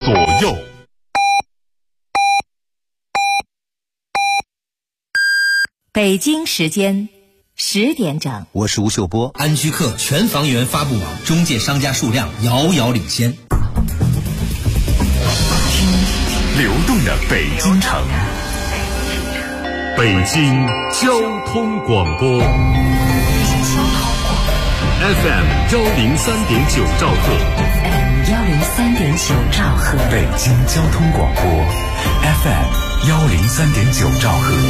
左右。 北京时间10点整， 我是吴秀波。 安居客全房源发布网，中介商家数量遥遥领先。 流动的北京城，北京交通广播 FM 103.9兆赫 103.9兆赫， 北京交通广播 FM 103.9兆赫。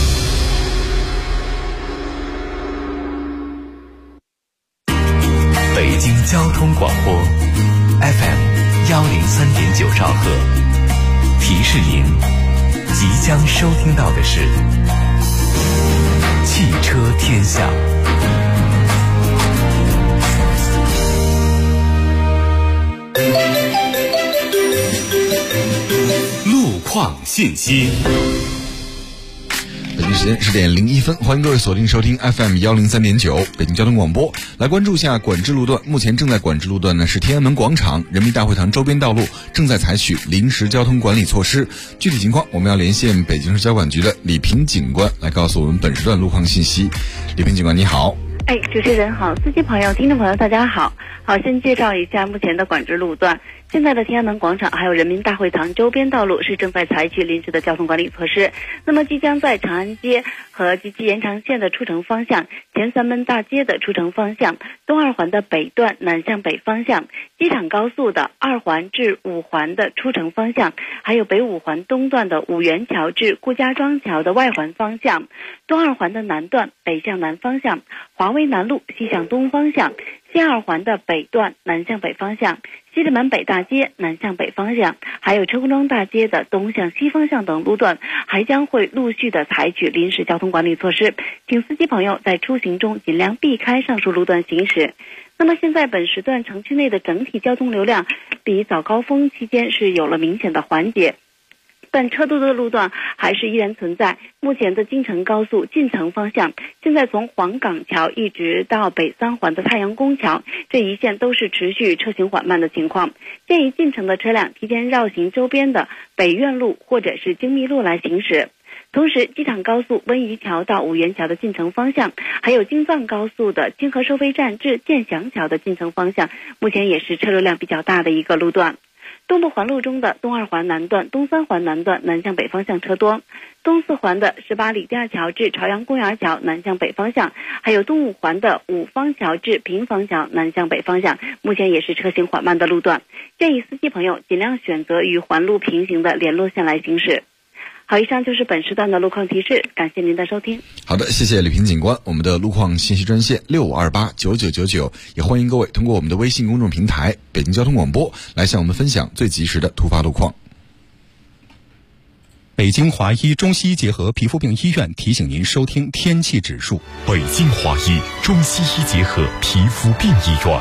北京交通广播 FM 103.9兆赫，提示您即将收听到的是汽车天下。路况信息。 北京时间10点01分，欢迎各位锁定收听 FM 103.9北京交通广播。来关注一下管制路段，目前正在管制路段呢是天安门广场、人民大会堂周边道路，正在采取临时交通管理措施。具体情况我们要连线北京市交管局的李平警官来告诉我们本时段路况信息。李平警官你好。 主持人好，司机朋友、听众朋友大家好。先介绍一下目前的管制路段。现在的天安门广场还有人民大会堂周边道路是正在采取临时的交通管理措施。那么即将在长安街和及其延长线的出城方向、前三门大街的出城方向、东二环的北段南向北方向、机场高速的2环至5环的出城方向，还有北5环东段的五元桥至顾家庄桥的外环方向、东二环的南段北向南方向、华威南路西向东方向、西二环的北段南向北方向、西直门北大街南向北方向，还有车公庄大街的东向西方向等路段，还将会陆续的采取临时交通管理措施，请司机朋友在出行中尽量避开上述路段行驶。那么现在本时段城区内的整体交通流量比早高峰期间是有了明显的缓解，但车多的路段还是依然存在。目前的京承高速进城方向，现在从黄岗桥一直到北3环的太阳宫桥这一线都是持续车行缓慢的情况，建议进城的车辆提前绕行周边的北苑路或者是京密路来行驶。同时，机场高速温榆桥到五元桥的进城方向，还有京藏高速的清河收费站至建祥桥的进城方向，目前也是车流量比较大的一个路段。东部环路中的东2环南段、东3环南段南向北方向车多，东4环的18里店桥至朝阳公园桥南向北方向，还有东5环的五方桥至平房桥南向北方向，目前也是车行缓慢的路段，建议司机朋友尽量选择与环路平行的联络线来行驶。好，以上就是本时段的路况提示，感谢您的收听。 好的，谢谢李平警官。我们的路况信息专线65289999，也欢迎各位通过我们的微信公众平台北京交通广播来向我们分享最及时的突发路况。 北京华医中西医结合皮肤病医院提醒您收听天气指数。 北京华医中西医结合皮肤病医院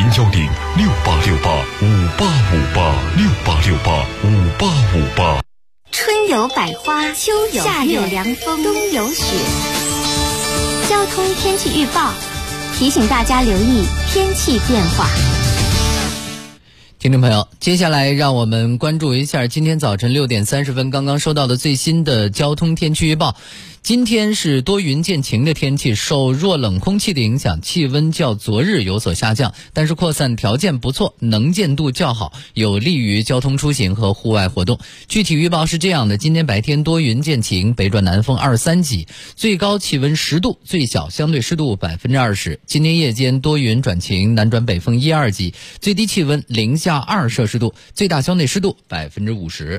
，0106868586868685858。 春有百花，秋有夏有凉风，冬有雪。交通天气预报提醒大家留意天气变化。 听众朋友，接下来让我们关注一下今天早晨6点30分刚刚收到的最新的交通天气预报。今天是多云见晴的天气，受弱冷空气的影响，气温较昨日有所下降，但是扩散条件不错，能见度较好，有利于交通出行和户外活动。具体预报是这样的：今天白天多云见晴，北转南风2-3级，最高气温10度，最小相对湿度20%。今天夜间多云转晴，南转北风1-2级，最低气温零下2摄氏度，最大相对湿度50%。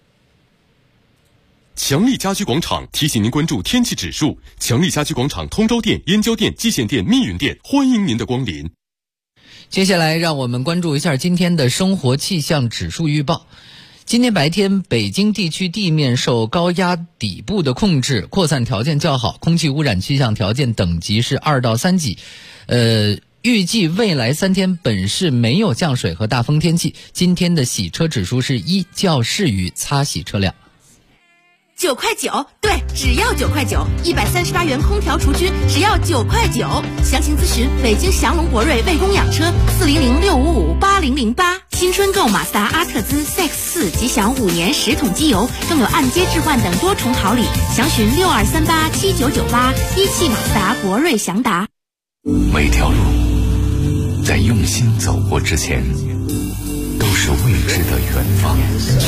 强力家居广场提醒您关注天气指数。强力家居广场通州店、燕郊店、蓟县店、密云店，欢迎您的光临。 接下来让我们关注一下今天的生活气象指数预报。今天白天，北京地区地面受高压底部的控制，扩散条件较好，空气污染气象条件等级是2到3级。预计未来3天本市没有降水和大风天气。今天的洗车指数是1，较适于擦洗车辆。 9块9，对，只要9块9，138元空调除菌，只要9块9。详情咨询北京祥龙博瑞魏公养车400655808。新春购马自达阿特兹 CX-4，即享5年10桶机油，更有按揭置换等多重好礼。详询62387998，一汽马自达博瑞祥达。 每条路在用心走过之前，都是未知的远方。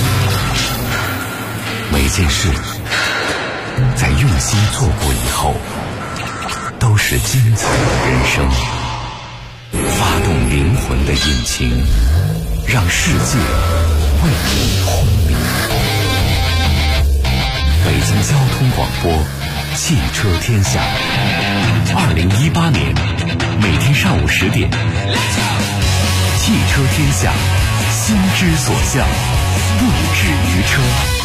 每件事在用心做过以后，都是精彩的人生。发动灵魂的引擎，让世界为你轰鸣。北京交通广播，汽车天下。2018年每天上午10点，汽车天下，心之所向，不止于车。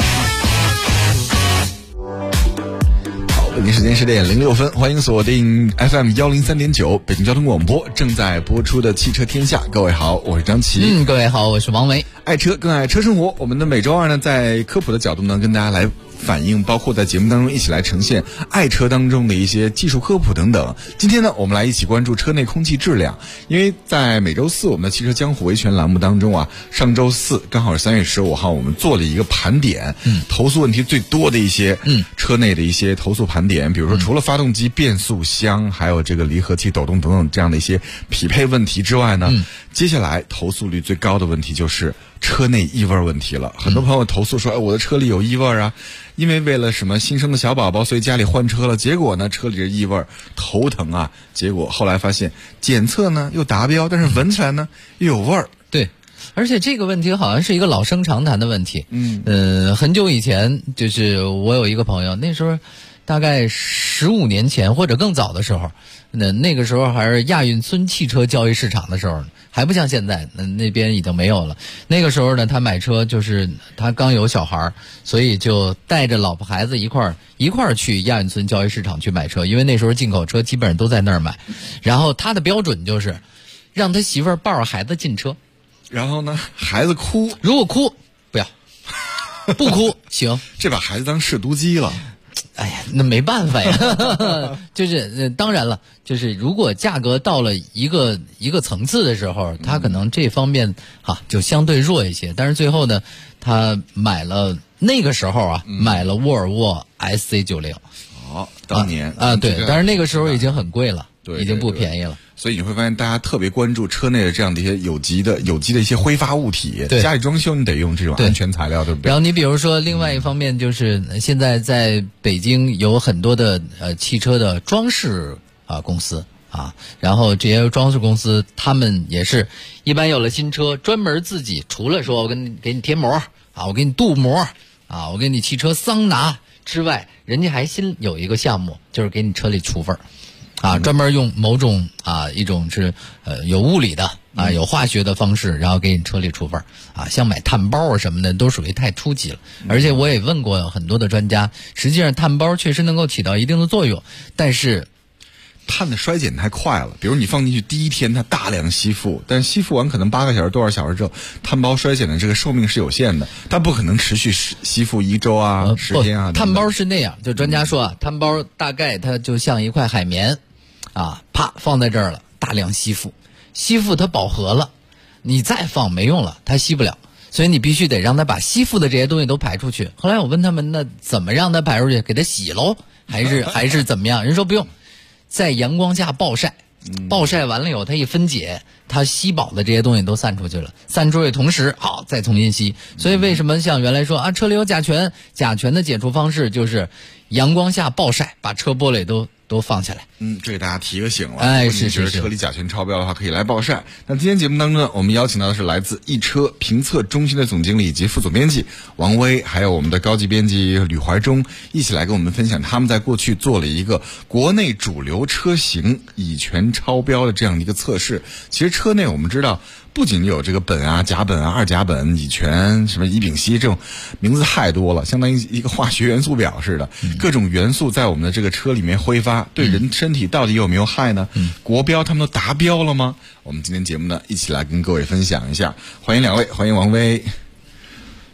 北京时间10点06分，欢迎锁定 FM 103.9北京交通广播正在播出的汽车天下。各位好，我是张琪。 各位好，我是王维。 爱车更爱车生活，我们的每周二呢，在科普的角度呢，跟大家来反映，包括在节目当中一起来呈现爱车当中的一些技术科普等等。今天呢，我们来一起关注车内空气质量，因为在每周四我们的汽车江湖维权栏目当中啊，上周四刚好是3月15号，我们做了一个盘点，投诉问题最多的一些车内的一些投诉盘点，比如说除了发动机、变速箱，还有这个离合器抖动等等这样的一些匹配问题之外呢，接下来投诉率最高的问题就是车内异味问题了。很多朋友投诉说，我的车里有异味啊，因为为了什么新生的小宝宝，所以家里换车了，结果呢车里的异味头疼啊，结果后来发现检测呢又达标，但是闻起来呢又有味儿。 对，而且这个问题好像是一个老生常谈的问题。很久以前，就是我有一个朋友，那时候大概15年前或者更早的时候，那个时候还是亚运村汽车交易市场的时候，还不像现在，那边已经没有了。那个时候呢，他买车就是他刚有小孩，所以就带着老婆孩子一块儿去亚运村交易市场去买车，因为那时候进口车基本上都在那儿买。然后他的标准就是让他媳妇儿抱着孩子进车， 然后呢，孩子哭， 如果哭不要，不哭行， 这把孩子当试毒机了。 哎呀，那没办法呀，就是当然了，就是如果价格到了一个层次的时候，他可能这方面就相对弱一些。但是最后呢，他买了那个时候买了沃尔沃 SC90。 当年对，但是那个时候已经很贵了， 对， 已经不便宜了。 所以你会发现大家特别关注车内的这样的一些有机的一些挥发物体。 对， 家里装修你得用这种安全材料，对不对？ 然后你比如说另外一方面就是现在在北京有很多的汽车的装饰公司然后这些装饰公司他们也是一般有了新车，专门自己除了说我给你贴膜我给你镀膜我给你汽车桑拿之外，人家还新有一个项目，就是给你车里除味儿。专门用某种一种是有物理的有化学的方式，然后给你车里除味儿像买碳包什么的都属于太初级了。而且我也问过很多的专家，实际上碳包确实能够起到一定的作用，但是碳的衰减太快了。比如你放进去第一天它大量吸附，但是吸附完可能8个小时多少小时之后，碳包衰减的这个寿命是有限的，它不可能持续吸附1周10天碳包是那样，就专家说碳包大概它就像一块海绵啪放在这儿了，大量吸附它饱和了，你再放没用了，它吸不了，所以你必须得让它把吸附的这些东西都排出去。后来我问他们，那怎么让它排出去？给它洗喽，还是怎么样？人说不用，在阳光下暴晒，暴晒完了以后它一分解，它吸饱的这些东西都散出去了，散出去同时再重新吸。所以为什么像原来说车里有甲醛的解除方式就是阳光下暴晒，把车玻璃都放下来。 这给大家提个醒了。 是。 觉得车里甲醛超标的话，可以来暴晒。那今天节目当中呢，我们邀请到的是来自易车评测中心的总经理以及副总编辑王威，还有我们的高级编辑吕怀忠，一起来跟我们分享他们在过去做了一个国内主流车型乙醛超标的这样的一个测试。其实车内我们知道，不仅有这个苯甲苯二甲苯、乙醛、什么乙丙烯，这种名字太多了，相当于一个化学元素表似的。各种元素在我们的这个车里面挥发，对人身体到底有没有害呢？国标他们都达标了吗？我们今天节目呢，一起来跟各位分享一下。欢迎两位，欢迎王威。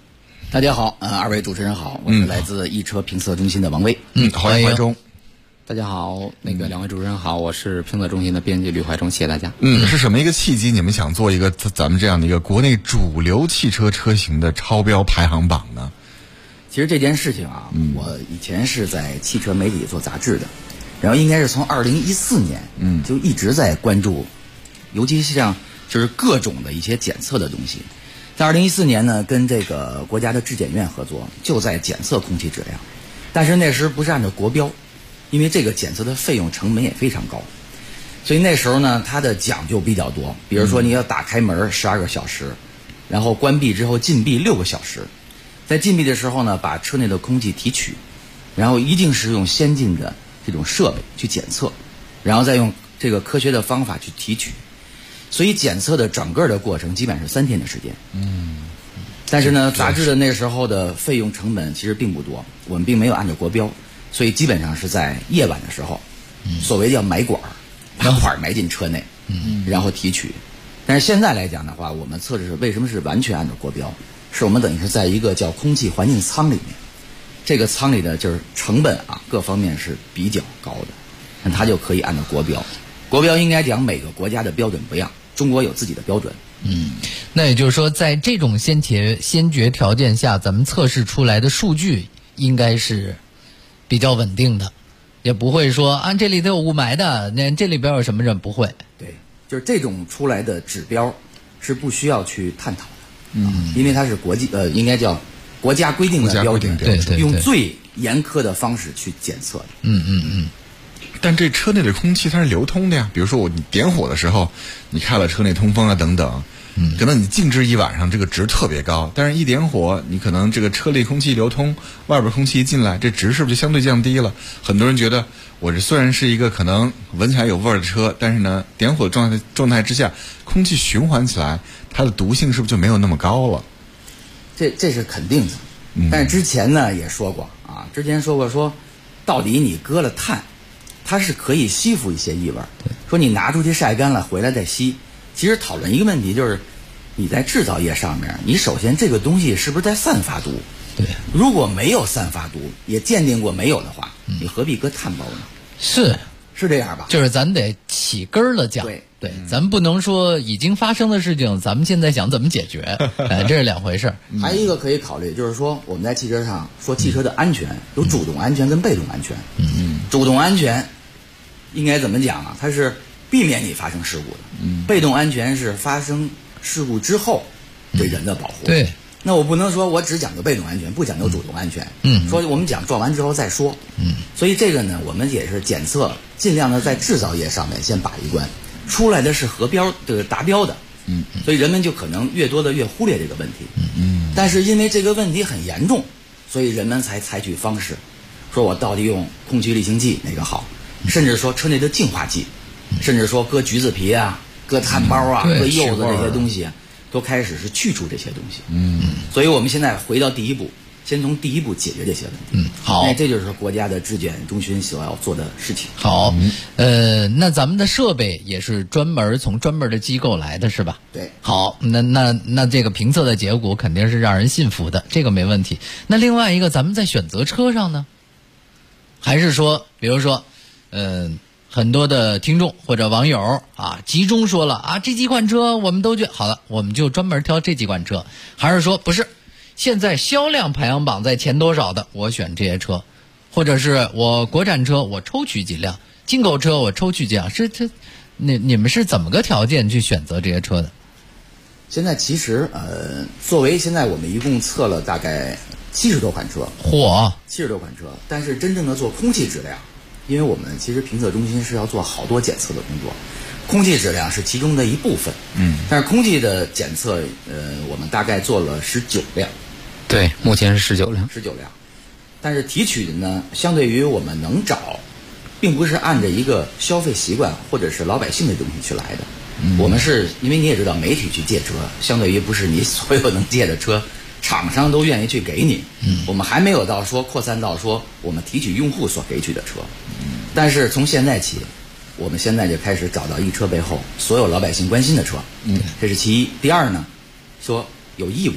大家好，二位主持人好，我是来自易车评测中心的王威。 欢迎怀中。 大家好，两位主持人好，我是评测中心的编辑吕怀中，谢谢大家。 是什么一个契机？你们想做一个咱们这样的一个国内主流汽车车型的超标排行榜呢？ 其实这件事情啊，我以前是在汽车媒体做杂志的，然后应该是从2014年，就一直在关注，尤其是像就是各种的一些检测的东西。在2014年呢，跟这个国家的质检院合作，就在检测空气质量，但是那时不是按照国标，因为这个检测的费用成本也非常高，所以那时候呢，它的讲究比较多，比如说你要打开门12个小时，然后关闭之后禁闭6个小时，在禁闭的时候呢，把车内的空气提取，然后一定是用先进的这种设备去检测，然后再用这个科学的方法去提取。所以检测的整个的过程基本上是3天的时间。但是呢，杂志的那时候的费用成本其实并不多，我们并没有按照国标，所以基本上是在夜晚的时候，所谓叫埋管，把管埋进车内，然后提取。但是现在来讲的话，我们测试为什么是完全按照国标？是我们等于是在一个叫空气环境舱里面，这个舱里的就是成本啊各方面是比较高的，那它就可以按照国标。国标应该讲每个国家的标准不一样，中国有自己的标准。 那也就是说，在这种先决条件下，咱们测试出来的数据应该是比较稳定的，也不会说啊这里头有雾霾的，那这里边有什么人不会。 对，就是这种出来的指标是不需要去探讨的，因为它是应该叫国家规定的标准， 对， 用最严苛的方式去检测的。 但这车内的空气它是流通的呀，比如说你点火的时候，你开了车内通风啊等等，可能你静置一晚上这个值特别高，但是一点火，你可能这个车内空气流通，外边空气一进来，这值是不是就相对降低了？很多人觉得我这虽然是一个可能闻起来有味儿的车，但是呢，点火的状态之下，空气循环起来，它的毒性是不是就没有那么高了？ 这是肯定的。但是之前呢也说过啊，说到底你搁了碳，它是可以吸附一些异味，说你拿出去晒干了回来再吸。其实讨论一个问题就是，你在制造业上面，你首先这个东西是不是在散发毒？ 对， 如果没有散发毒，也鉴定过没有的话，你何必搁碳包呢？是这样吧？ 就是咱得起根儿了讲。对，咱们不能说已经发生的事情，咱们现在想怎么解决，这是两回事。 还有一个可以考虑，就是说我们在汽车上说汽车的安全有主动安全跟被动安全。主动安全应该怎么讲啊？它是避免你发生事故的。被动安全是发生事故之后对人的保护。 对。 那我不能说我只讲究被动安全，不讲究主动安全。说我们撞完之后再说。所以这个呢，我们也是检测，尽量的在制造业上面先把一关，出来的是合标的达标的。所以人们就可能越多的越忽略这个问题。但是因为这个问题很严重，所以人们才采取方式，说我到底用空气滤清剂哪个好，甚至说车内的净化剂，甚至说搁橘子皮啊，搁碳包啊，搁柚子这些东西啊，都开始是去除这些东西。所以我们现在回到第一步，先从第一步解决这些问题。好，这就是国家的质检中心所要做的事情。 好，那咱们的设备也是从专门的机构来的是吧？ 对。 好，那这个评测的结果肯定是让人信服的，这个没问题。那另外一个，咱们在选择车上呢，还是说，比如说，很多的听众或者网友啊，集中说了啊，这几款车我们都觉得好了，我们就专门挑这几款车，还是说不是？现在销量排行榜在前多少的，我选这些车，或者是我国产车我抽取几辆，进口车我抽取几辆，你们是怎么个条件去选择这些车的？ 现在其实作为现在我们一共测了大概70多款车，70多款车，但是真正的做空气质量，因为我们其实评测中心是要做好多检测的工作，空气质量是其中的一部分。但是空气的检测，我们大概做了19辆。 对，目前是19辆。 但是提取的呢，相对于我们能找，并不是按着一个消费习惯或者是老百姓的东西去来的。我们是因为你也知道，媒体去借车，相对于不是你所有能借的车，厂商都愿意去给你。我们还没有到说扩散到说我们提取用户所给取的车。但是从现在起，我们现在就开始找到一车背后所有老百姓关心的车。这是其一。第二呢，说有异味，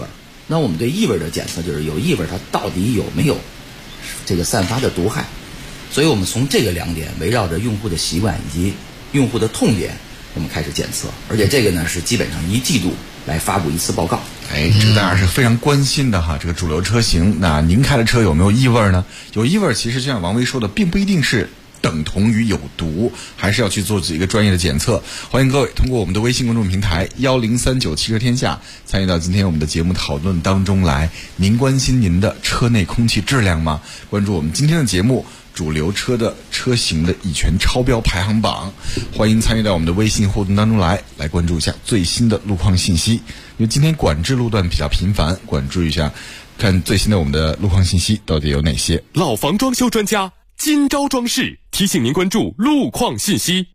那我们对异味的检测就是有异味它到底有没有这个散发的毒害，所以我们从这个2点围绕着用户的习惯以及用户的痛点，我们开始检测，而且这个呢是基本上1季度来发布一次报告。 这个当然是非常关心的哈，这个主流车型。那您开的车有没有异味呢？有异味其实就像王威说的，并不一定是等同于有毒，还是要去做一个专业的检测。欢迎各位通过我们的微信公众平台1039汽车天下参与到今天我们的节目讨论当中来。您关心您的车内空气质量吗？关注我们今天的节目主流车的车型的乙醛超标排行榜，欢迎参与到我们的微信互动当中来关注一下最新的路况信息。因为今天管制路段比较频繁，关注一下看最新的我们的路况信息到底有哪些。 老房装修专家今朝装饰提醒您关注路况信息。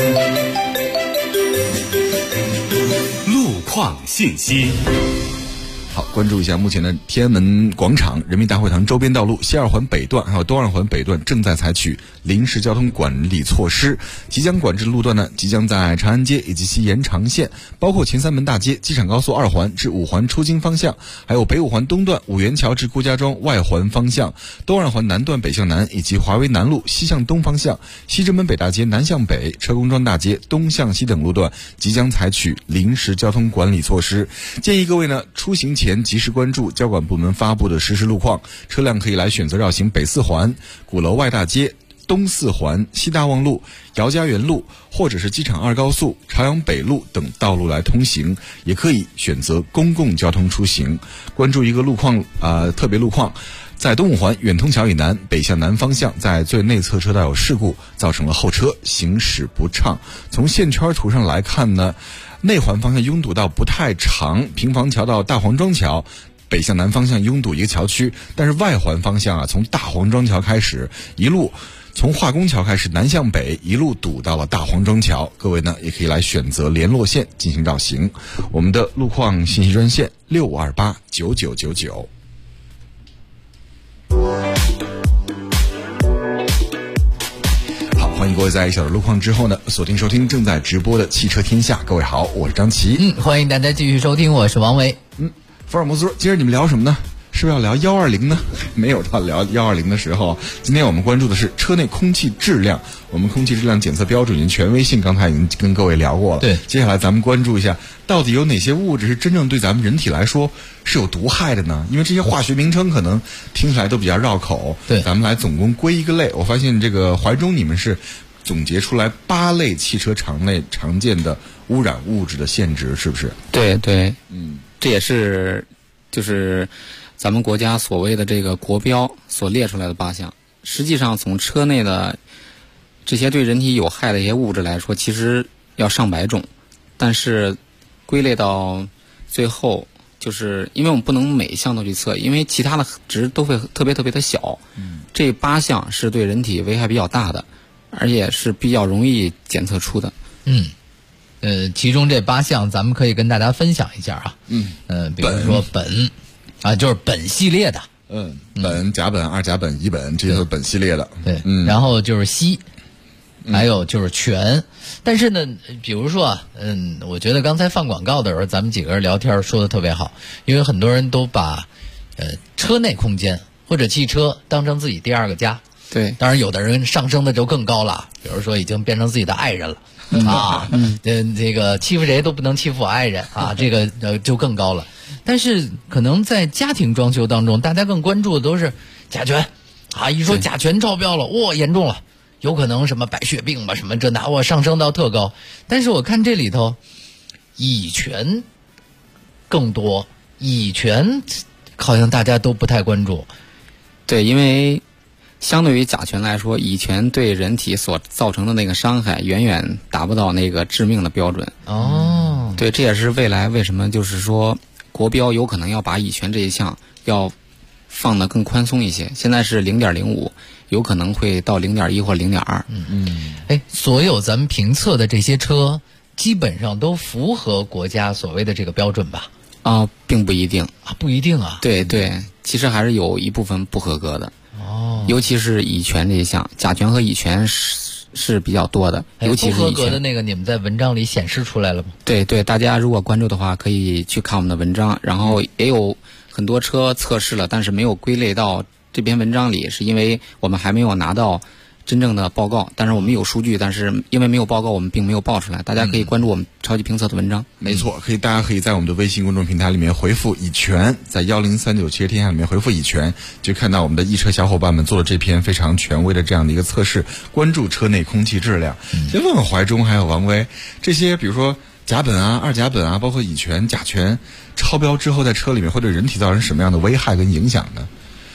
路况信息。 好，关注一下目前的天安门广场、人民大会堂周边道路西二环北段还有东二环北段正在采取临时交通管理措施。即将管制路段呢，即将在长安街以及其延长线，包括前三门大街、机场高速2环至5环出京方向，还有北5环东段五元桥至顾家庄外环方向，东二环南段北向南以及华为南路西向东方向，西直门北大街南向北、车公庄大街东向西等路段即将采取临时交通管理措施。建议各位呢，出行前及时关注交管部门发布的实时路况，车辆可以来选择绕行北4环、鼓楼外大街、东4环、西大望路、姚家园路，或者是机场2高速、朝阳北路等道路来通行，也可以选择公共交通出行。关注一个路况特别路况，在东5环远通桥以南北向南方向，在最内侧车道有事故，造成了后车行驶不畅。从线圈图上来看呢，内环方向拥堵到不太长，平房桥到大黄庄桥北向南方向拥堵一个桥区，但是外环方向从大黄庄桥开始一路从化工桥开始南向北一路堵到了大黄庄桥，各位呢也可以来选择联络线进行绕行。我们的路况信息专线65289999。欢迎各位在1小时路况之后呢，锁定收听正在直播的汽车天下。各位好，我是张琪。 欢迎大家继续收听，我是王维。 福尔摩斯，今儿你们聊什么呢？是不是要聊120呢？没有到聊120的时候。今天我们关注的是车内空气质量。我们空气质量检测标准的权威性刚才已经跟各位聊过了。 对， 接下来咱们关注一下，到底有哪些物质是真正对咱们人体来说是有毒害的呢？因为这些化学名称可能听起来都比较绕口。 对， 咱们来总共归一个类。我发现这个怀中你们是总结出来8类汽车场内常见的污染物质的限值，是不是？ 对对，这也是就是咱们国家所谓的这个国标所列出来的8项。实际上从车内的这些对人体有害的一些物质来说，其实要上百种，但是归类到最后，就是因为我们不能每一项都去测，因为其他的值都会特别的小。这8项是对人体危害比较大的，而且是比较容易检测出的。 其中这8项咱们可以跟大家分享一下啊。比如说苯就是苯系列的。 苯、甲苯、2甲苯、乙苯，这些都是苯系列的。 对，然后就是硒，还有就是醛。但是呢，比如说我觉得刚才放广告的时候，咱们几个人聊天说的特别好，因为很多人都把车内空间或者汽车当成自己第2个家。 对， 当然有的人上升的就更高了，比如说已经变成自己的爱人了。这个欺负谁都不能欺负我爱人啊，这个就更高了。但是可能在家庭装修当中，大家更关注的都是甲醛啊，一说甲醛超标了，严重了，有可能什么白血病吧，什么这那，上升到特高。但是我看这里头乙醛更多，乙醛好像大家都不太关注。 对，因为相对于甲醛来说，乙醛对人体所造成的那个伤害远远达不到那个致命的标准。对，这也是未来为什么就是说国标有可能要把乙醛这一项要放得更宽松一些，现在是0.05，有可能会到0.1或0.2。 所有咱们评测的这些车基本上都符合国家所谓的这个标准吧？ 并不一定不一定啊。 对对，其实还是有一部分不合格的。尤其是乙醛这一项，甲醛和乙醛是比较多的，尤其是不合格的那个，你们在文章里显示出来了吗？ 对对，大家如果关注的话，可以去看我们的文章，然后也有很多车测试了，但是没有归类到这篇文章里，是因为我们还没有拿到真正的报告，但是我们有数据，但是因为没有报告，我们并没有报出来。大家可以关注我们超级评测的文章。 没错，大家可以在我们的微信公众平台里面回复以权，在10397天下里面回复以权，就看到我们的易车小伙伴们做了这篇非常权威的这样的一个测试，关注车内空气质量。先问问怀中还有王威，这些比如说甲苯啊、二甲苯啊，包括乙醛、甲醛超标之后，在车里面会对人体造成什么样的危害跟影响呢？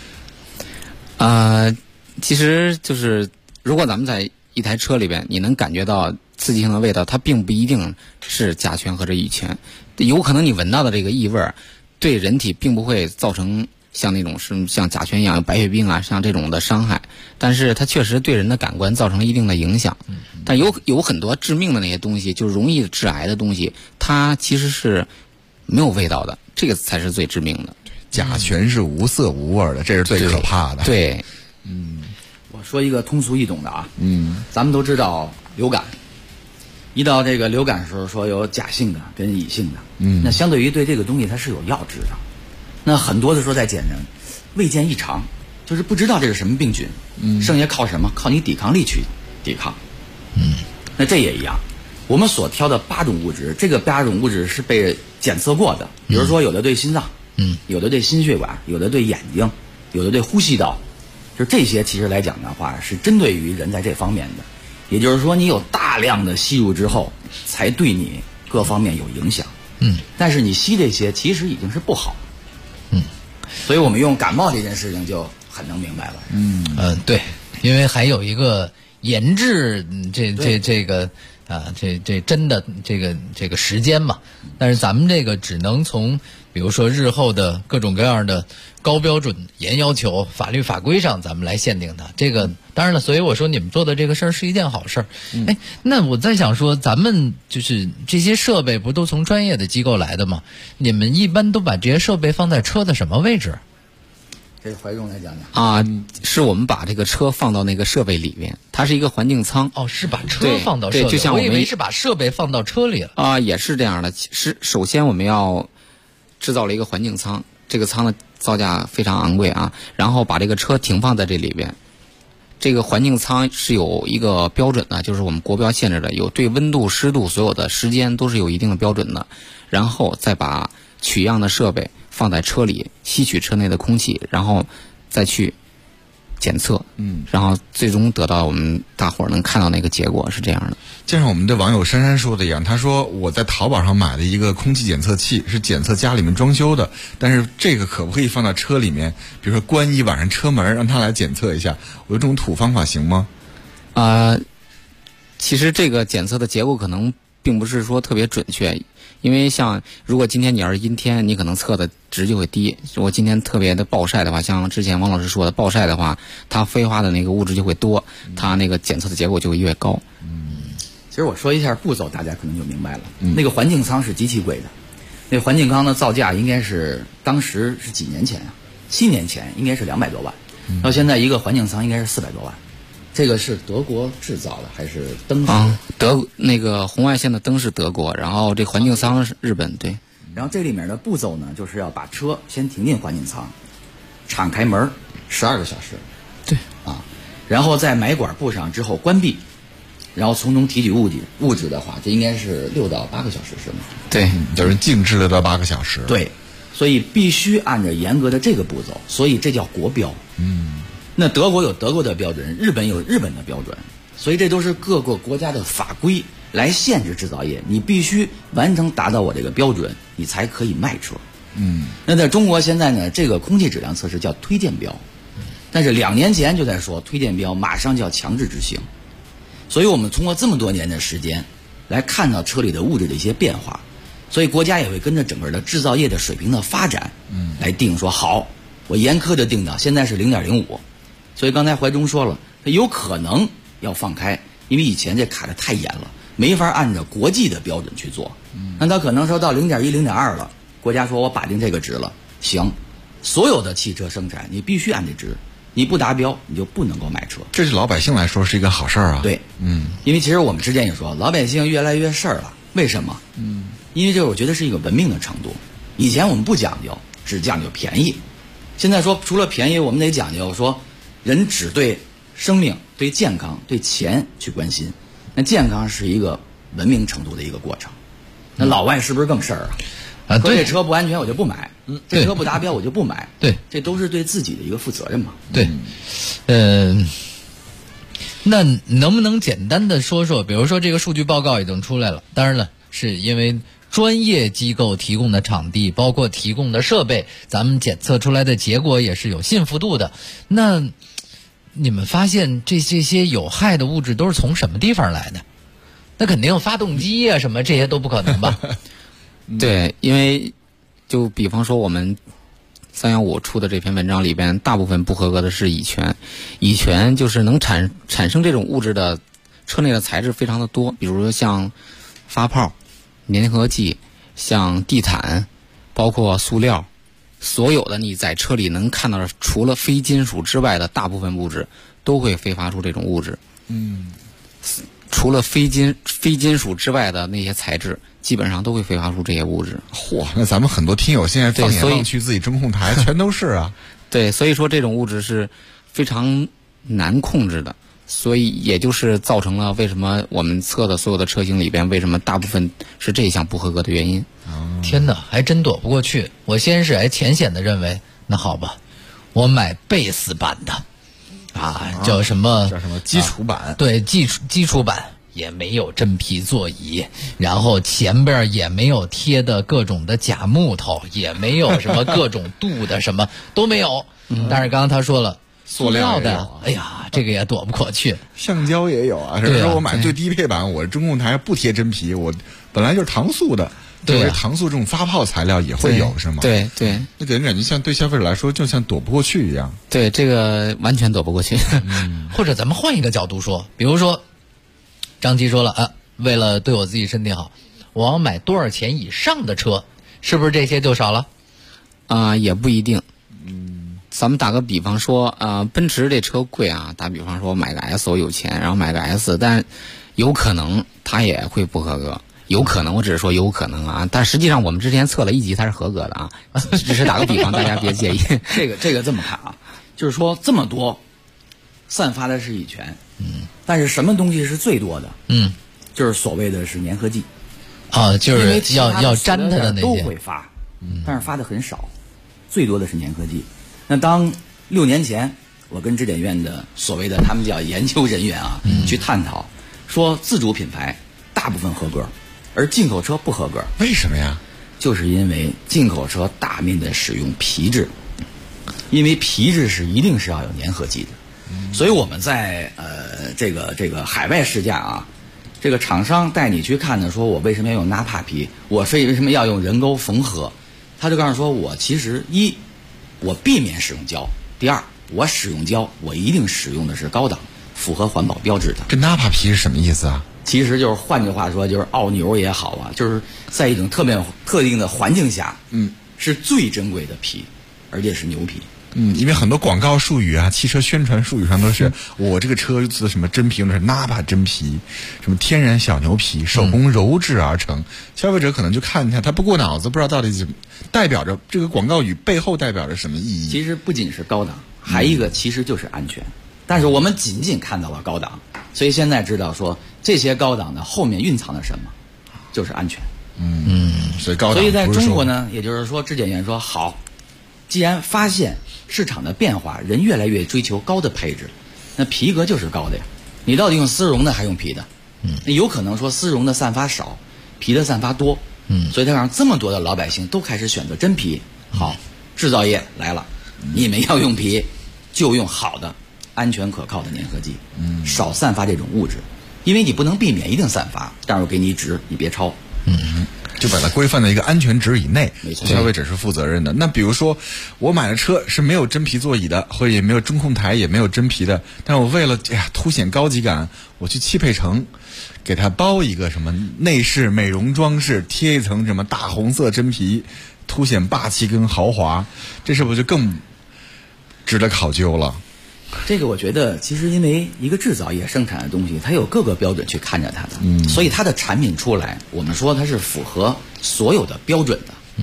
其实就是如果咱们在一台车里边，你能感觉到刺激性的味道，它并不一定是甲醛或者乙醛，有可能你闻到的这个异味对人体并不会造成像那种是像甲醛一样有白血病啊像这种的伤害，但是它确实对人的感官造成了一定的影响。但有很多致命的那些东西，就容易致癌的东西，它其实是没有味道的，这个才是最致命的。 甲醛是无色无味的，这是最可怕的。 对， 我说一个通俗易懂的啊，咱们都知道流感，一到这个流感的时候说有甲性的跟乙性的，那相对于对这个东西它是有药治的，那很多的时候在检人未见异常，就是不知道这是什么病菌，剩下靠什么？靠你抵抗力去抵抗。那这也一样，我们所挑的8种物质，这个8种物质是被检测过的，比如说有的对心脏，有的对心血管，有的对眼睛，有的对呼吸道，就这些其实来讲的话是针对于人在这方面的，也就是说你有大量的吸入之后才对你各方面有影响，但是你吸这些其实已经是不好，所以我们用感冒这件事情就很能明白了。 对，因为还有一个研制这个这真的这个时间嘛，但是咱们这个只能从比如说日后的各种各样的高标准、严要求、法律法规上，咱们来限定它。这个当然了，所以我说你们做的这个事儿是一件好事儿。那我在想说，咱们就是这些设备不都从专业的机构来的吗？你们一般都把这些设备放在车的什么位置？ 这怀中来讲讲是我们把这个车放到那个设备里面，它是一个环境舱。 是把车放到设备， 对，就像我以为是把设备放到车里了。 也是这样的。首先我们要制造了一个环境舱，这个舱的造价非常昂贵啊，然后把这个车停放在这里边。这个环境舱是有一个标准的，就是我们国标限制的，有对温度、湿度所有的时间都是有一定的标准的，然后再把取样的设备放在车里，吸取车内的空气，然后再去检测，然后最终得到我们大伙儿能看到那个结果是这样的。 就像我们的网友珊珊说的一样，他说我在淘宝上买了一个空气检测器，是检测家里面装修的，但是这个可不可以放到车里面，比如说关一晚上车门让他来检测一下，我有这种土方法行吗？ 其实这个检测的结果可能并不是说特别准确，因为像如果今天你要是阴天，你可能测的值就会低。如果今天特别的暴晒的话，像之前王老师说的暴晒的话，它挥发的那个物质就会多，它那个检测的结果就会越高。 其实我说一下步骤，大家可能就明白了。那个环境舱是极其贵的，那环境舱的造价应该是当时是几年前啊？7年前应该是200多万，到现在一个环境舱应该是400多万。这个是德国制造的还是灯式？ 那个红外线的灯是德国，然后这环境舱是日本，对。 然后这里面的步骤呢，就是要把车先停进环境舱，敞开门12个小时， 对然后在埋管布上之后关闭，然后从中提取物质的话，这应该是6到8个小时，是吗？ 对， 就是静置6到8个小时。 对，所以必须按照严格的这个步骤，所以这叫国标。那德国有德国的标准，日本有日本的标准，所以这都是各个国家的法规来限制制造业，你必须完成达到我这个标准，你才可以卖车。那在中国现在呢，这个空气质量测试叫推荐标，但是2年前就在说推荐标马上就要强制执行，所以我们通过这么多年的时间来看到车里的物质的一些变化，所以国家也会跟着整个的制造业的水平的发展来定说好，我严苛的定到现在是0.05。所以刚才怀中说了，它有可能要放开，因为以前这卡得太严了，没法按照国际的标准去做。那它可能说到0.1、0.2了，国家说我把定这个值了，行，所有的汽车生产你必须按这值，你不达标你就不能够买车。 这是老百姓来说是一个好事儿啊。 对，因为其实我们之前也说，老百姓越来越事儿了，为什么？因为这我觉得是一个文明的程度。以前我们不讲究， 只讲究便宜。现在说除了便宜，我们得讲究说人只对生命、对健康、对钱去关心。那健康是一个文明程度的一个过程。那老外是不是更事儿啊？说这车不安全我就不买，这车不达标我就不买。 对， 这都是对自己的一个负责任嘛。 对，那能不能简单的说说，比如说这个数据报告已经出来了，当然了，是因为专业机构提供的场地，包括提供的设备，咱们检测出来的结果也是有信服度的。那你们发现这些有害的物质都是从什么地方来的？那肯定发动机啊什么这些都不可能吧？ 对，因为就比方说我们315出的这篇文章里边，大部分不合格的是乙醛。乙醛就是能产生这种物质的车内的材质非常的多，比如说像发泡、粘合剂、像地毯，包括塑料，所有的你在车里能看到的，除了非金属之外的大部分物质都会挥发出这种物质。除了非金属之外的那些材质，基本上都会挥发出这些物质。 嚯，那咱们很多听友现在放眼望去，自己中控台全都是啊。 对，所以说这种物质是非常难控制的，所以也就是造成了为什么我们测的所有的车型里边，为什么大部分是这一项不合格的原因。 天哪，还真躲不过去。我先是浅显的认为，那好吧，我买贝斯版的。叫什么基础版？ 对，基础版也没有真皮座椅，然后前边也没有贴的各种的假木头，也没有什么各种镀的，什么都没有。但是刚刚他说了，塑料的，哎呀，这个也躲不过去。 橡胶也有啊，甚至说我买最低配版，我中控台不贴真皮，我本来就是搪塑的。对，搪塑这种发泡材料也会有，是吗？ 对， 那给人感觉像对消费者来说，就像躲不过去一样。 对，这个完全躲不过去。 或者咱们换一个角度说，比如说张琪说了为了对我自己身体好，我要买多少钱以上的车，是不是这些就少了？ 也不一定。咱们打个比方说，奔驰这车贵啊，打比方说我买个 S 我有钱，然后买个 S， 但有可能它也会不合格。有可能，我只是说有可能啊，但实际上我们之前测了1级，它是合格的啊，只是打个比方，大家别介意。 这个这么看啊，就是说这么多散发的是乙醛，但是什么东西是最多的？就是所谓的是粘合剂就是要粘它的那些都会发，但是发的很少，最多的是粘合剂。那当6年前，我跟质检院的所谓的他们叫研究人员去探讨，说自主品牌大部分合格。而进口车不合格， 为什么呀？ 就是因为进口车大面的使用皮质，因为皮质一定是要有粘合剂的，所以我们在这个海外试驾这个厂商带你去看的，说我为什么要用纳帕皮，我为什么要用人钩缝合，他就告诉说我其实我避免使用胶，第二我使用胶，我一定使用的是高档、符合环保标志的。 这纳帕皮是什么意思啊？ 其实就是换句话说，就是澳牛也好就是在一种特定的环境下，是最珍贵的皮，而且是牛皮。 因为很多广告术语汽车宣传术语上都是我这个车子什么真皮用的是纳帕真皮，什么天然小牛皮，手工鞣制而成。消费者可能就看一下，他不过脑子，不知道到底代表着这个广告语背后代表着什么意义。 其实不仅是高档，还一个其实就是安全。但是我们仅看到了高档，所以现在知道说这些高档的后面蕴藏了什么，就是安全。 所以高档。 所以在中国呢，也就是说质检院说好，既然发现市场的变化，人越来越追求高的配置，那皮革就是高的呀。你到底用丝绒的还用皮的？那有可能说丝绒的散发少，皮的散发多。所以它让这么多的老百姓都开始选择真皮。好，制造业来了，你们要用皮，就用好的。安全可靠的粘合剂，少散发这种物质，因为你不能避免一定散发，但是我给你值，你别超， 就把它规范在一个安全值以内， 没错， 消费者是负责任的。那比如说我买的车是没有真皮座椅的，或者也没有中控台，也没有真皮的，但我为了凸显高级感，我去汽配城给它包一个什么内饰美容装饰，贴一层什么大红色真皮，凸显霸气跟豪华，这是不是就更值得考究了？ 这个我觉得其实因为一个制造业生产的东西，它有各个标准去看着它的，所以它的产品出来，我们说它是符合所有的标准的。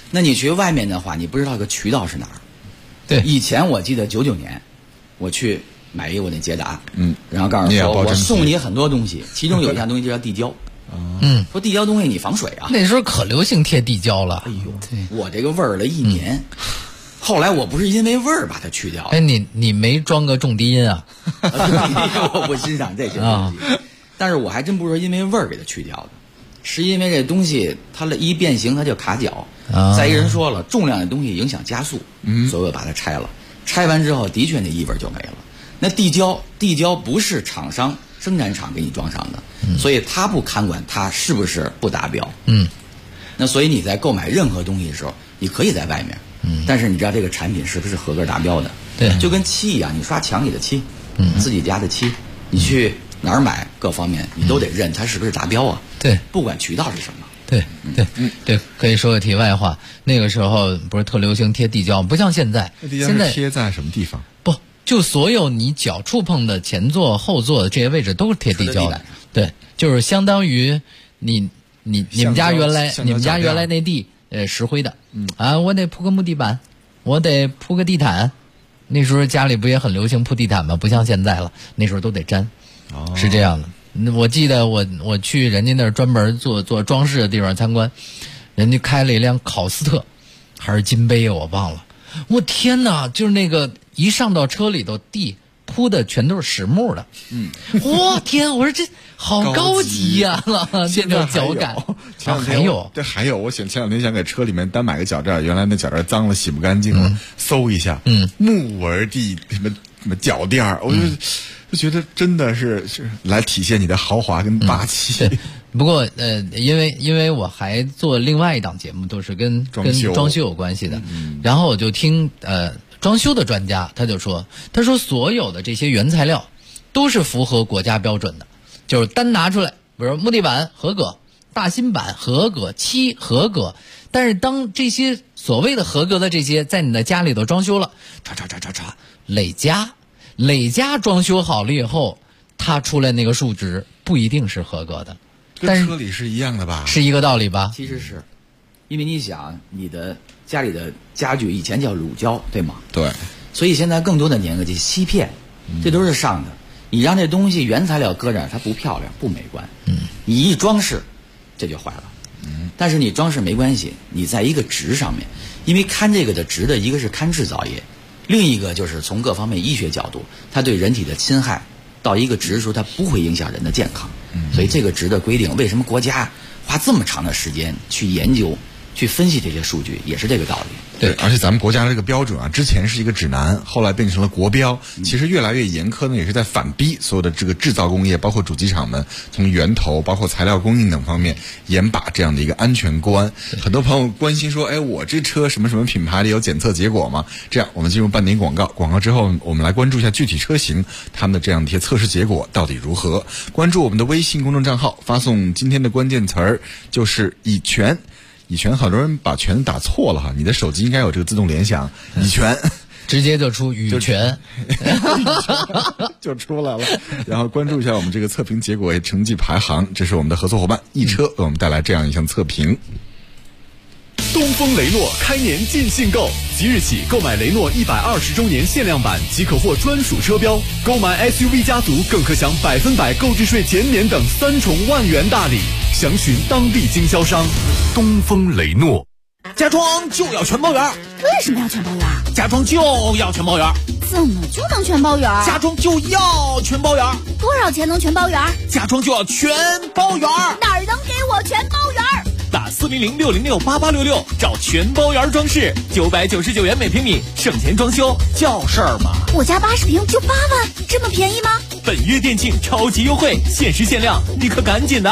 那你去外面的话，你不知道个渠道是哪儿。 对， 以前我记得99年，我去买一个我那捷达，然后告诉说我送你很多东西，其中有一项东西就叫地胶。说地胶东西你防水啊。 那时候可流行贴地胶了。 哎呦，我这个味儿了1年。后来我不是因为味儿把它去掉了。 哎，你没装个重低音啊？ 我不欣赏这些东西，但是我还真不是因为味儿给它去掉的，是因为这东西它一变形它就卡脚。再一个人说了，重量的东西影响加速，所以我把它拆了。拆完之后，的确那异味就没了。那地胶不是厂商生产厂给你装上的，所以他不看管它是不是不达标。那所以你在购买任何东西的时候，你可以在外面。但是你知道这个产品是不是合格达标的？ 对， 就跟漆一样，你刷墙里的漆，自己家的漆，你去哪儿买，各方面你都得认它是不是达标啊？ 对， 不管渠道是什么。 对，可以说个题外话，那个时候不是特流行贴地胶，不像现在。 现在贴在什么地方？ 不，就所有你脚触碰的前座、后座的这些位置都是贴地胶的。对，就是相当于你们家原来那地。石灰的，我得铺个木地板，我得铺个地毯。那时候家里不也很流行铺地毯吗？不像现在了，那时候都得粘，是这样的。我记得我去人家那儿专门做装饰的地方参观，人家开了一辆考斯特，还是金杯我忘了。我天哪，就是那个一上到车里头，地铺的全都是实木的。我天，我说这好高级呀！这种脚感。还有， 我前两天想给车里面单买个脚垫，原来那脚垫脏了洗不干净了，搜一下，木纹地什么脚垫，我就觉得真的是来体现你的豪华跟霸气。 不过因为我还做另外一档节目，都是跟装修有关系的，然后我就听装修的专家他说所有的这些原材料都是符合国家标准的，就是单拿出来，比如木地板合格。大芯板合格，漆合格，但是当这些所谓的合格的这些在你的家里头装修了，累加装修好了以后，它出来那个数值不一定是合格的。 跟车里是一样的吧？ 是一个道理吧？ 其实是，因为你想，你的家里的家具以前叫乳胶，对吗？ 对。 所以现在更多的粘个这锡片，这都是上的。你让这东西原材料搁这儿，它不漂亮，不美观。你一装饰。这就坏了，但是你装饰没关系，你在一个值上面，因为看这个的值的一个是看制造业，另一个就是从各方面医学角度，它对人体的侵害到一个值的时候，它不会影响人的健康，所以这个值的规定，为什么国家花这么长的时间去研究、去分析这些数据，也是这个道理。 对，而且咱们国家的这个标准啊，之前是一个指南，后来变成了国标，其实越来越严苛呢，也是在反逼所有的这个制造工业，包括主机厂们，从源头包括材料供应等方面严把这样的一个安全关。很多朋友关心说，我这车什么什么品牌里有检测结果吗？这样，我们进入半点广告，广告之后我们来关注一下具体车型他们的这样的一些测试结果到底如何。关注我们的微信公众账号，发送今天的关键词儿就是乙醛。乙醛，很多人把醛打错了哈，你的手机应该有这个自动联想，乙醛直接就出乙醛就出来了。然后关注一下我们这个测评结果成绩排行，这是我们的合作伙伴易车为我们带来这样一项测评。 东风雷诺开年尽兴购，即日起购买雷诺120周年限量版即可获专属车标，购买 SUV 家族更可享100%购置税减免等3重万元大礼。详询当地经销商。东风雷诺。 家装就要全包圆。 为什么要全包圆？ 家装就要全包圆。 怎么就能全包圆？ 家装就要全包圆。 多少钱能全包圆？ 家装就要全包圆。 哪儿能给我全包圆？ 打400-606-8866找全包圆装饰，999元每平米，省钱装修叫事儿吗？ 我家80平就8万，这么便宜吗？ 本月店庆超级优惠，限时限量，你可赶紧的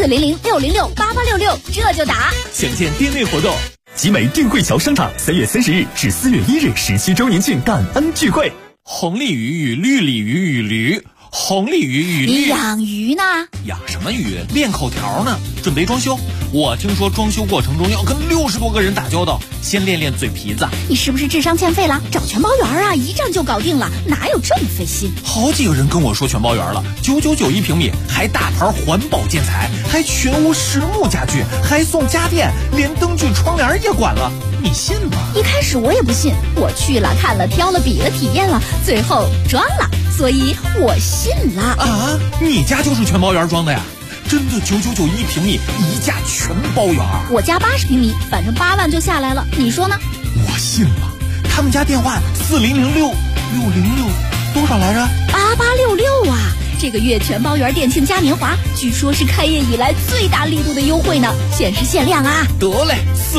！400-606-8866，这就打。 详见店内活动。 集美定慧桥商场3月30日至4月1日17周年庆感恩聚会。 红鲤鱼与绿鲤鱼与驴， 红鲤鱼与你养鱼呢？ 养什么鱼？练口条呢，准备装修。我听说装修过程中要跟60多个人打交道，先练练嘴皮子。 你是不是智商欠费了？找全包园啊，一站就搞定了，哪有这么费心？ 好几个人跟我说全包园了，999一平米，还大牌环保建材，还全屋实木家具，还送家电，连灯具窗帘也管了，你信吗？ 一开始我也不信，我去了看了挑了比了体验了，最后装了，所以我信了。 啊，你家就是全包园装的呀？真的999一平米，一价全包园。 我家80平米，反正8万就下来了，你说呢？ 我信了。他们家电话4006多少来着 ？8866啊！这个月全包园店庆嘉年华，据说是开业以来最大力度的优惠呢，限时限量啊！ 得嘞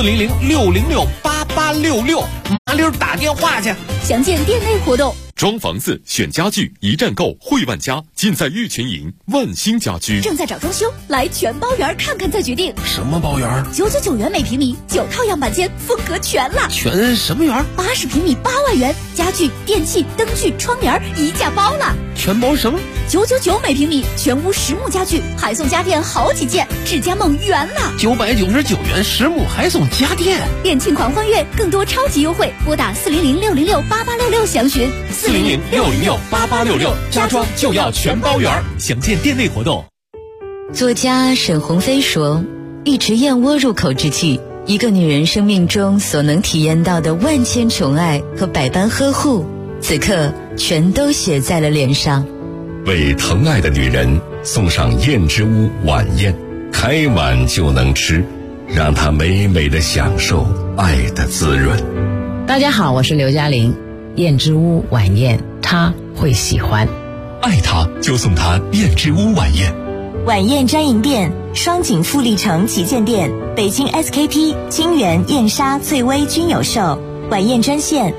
，40068866，麻溜打电话去。 详见店内活动。 装房子选家具，一站购汇万家，尽在玉泉营万兴家居。 正在找装修，来全包园看看再决定。 什么包园 ？999元每平米，9套样板间，风格全了。 全什么园 ？80平米8万元，家具、电器、灯具、窗帘一价包了。 全包什么 ？999每平米，全屋实木家具，还送家电好几件，智家梦圆了。 999元实木还送家电， 店庆狂欢月，更多超级优惠，拨打400-606-8866详询。 400-606-8866，家装就要全包圆。 详见店内活动。 作家沈鸿飞说，一池燕窝入口之际，一个女人生命中所能体验到的万千宠爱和百般呵护，此刻全都写在了脸上。 为疼爱的女人送上燕之屋晚宴，开碗就能吃，让她美美的享受爱的滋润。 大家好，我是刘嘉玲。燕之屋晚宴，她会喜欢。 爱她就送她燕之屋晚宴。 晚宴专营店：双井富力城旗舰店、北京 SKP、金源、燕莎、翠微均有售。晚宴专线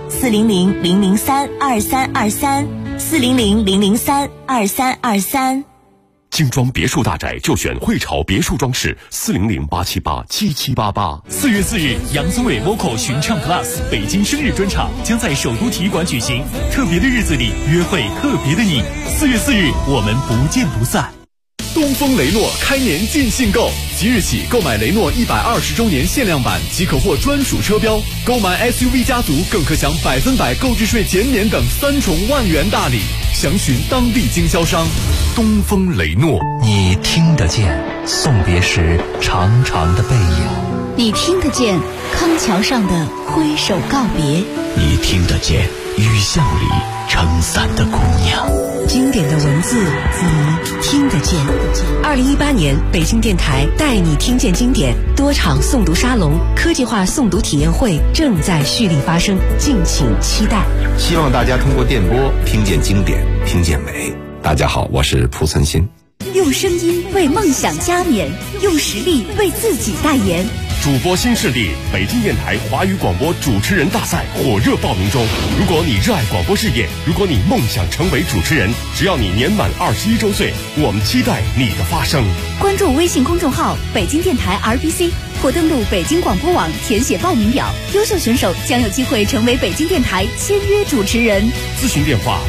400-003-2323，400-003-2323。 精装别墅大宅就选汇潮别墅装饰，400-878-7788。 4月4日，杨宗纬 vocal 巡唱 Plus 北京生日专场将在首都体育馆举行。特别的日子里，约会特别的你。4月4日，我们不见不散。 东风雷诺开年尽兴购，即日起购买雷诺120周年限量版即可获专属车标，购买 SUV 家族更可享100%购置税减免等3重万元大礼，详询当地经销商。 东风雷诺， 你听得见送别时长长的背影， 你听得见康桥上的挥手告别， 你听得见雨巷里撑伞的姑娘。 经典的文字，你听得见。2018年北京电台带你听见经典多场诵读沙龙、科技化诵读体验会正在蓄力发生，敬请期待。 希望大家通过电波听见经典，听见美。大家好，我是蒲存昕。 用声音为梦想加冕，用实力为自己代言。 主播新势力北京电台华语广播主持人大赛火热报名中。如果你热爱广播事业，如果你梦想成为主持人，只要你年满21周岁，我们期待你的发声。 关注微信公众号北京电台 RBC， 或登录北京广播网填写报名表，优秀选手将有机会成为北京电台签约主持人。 咨询电话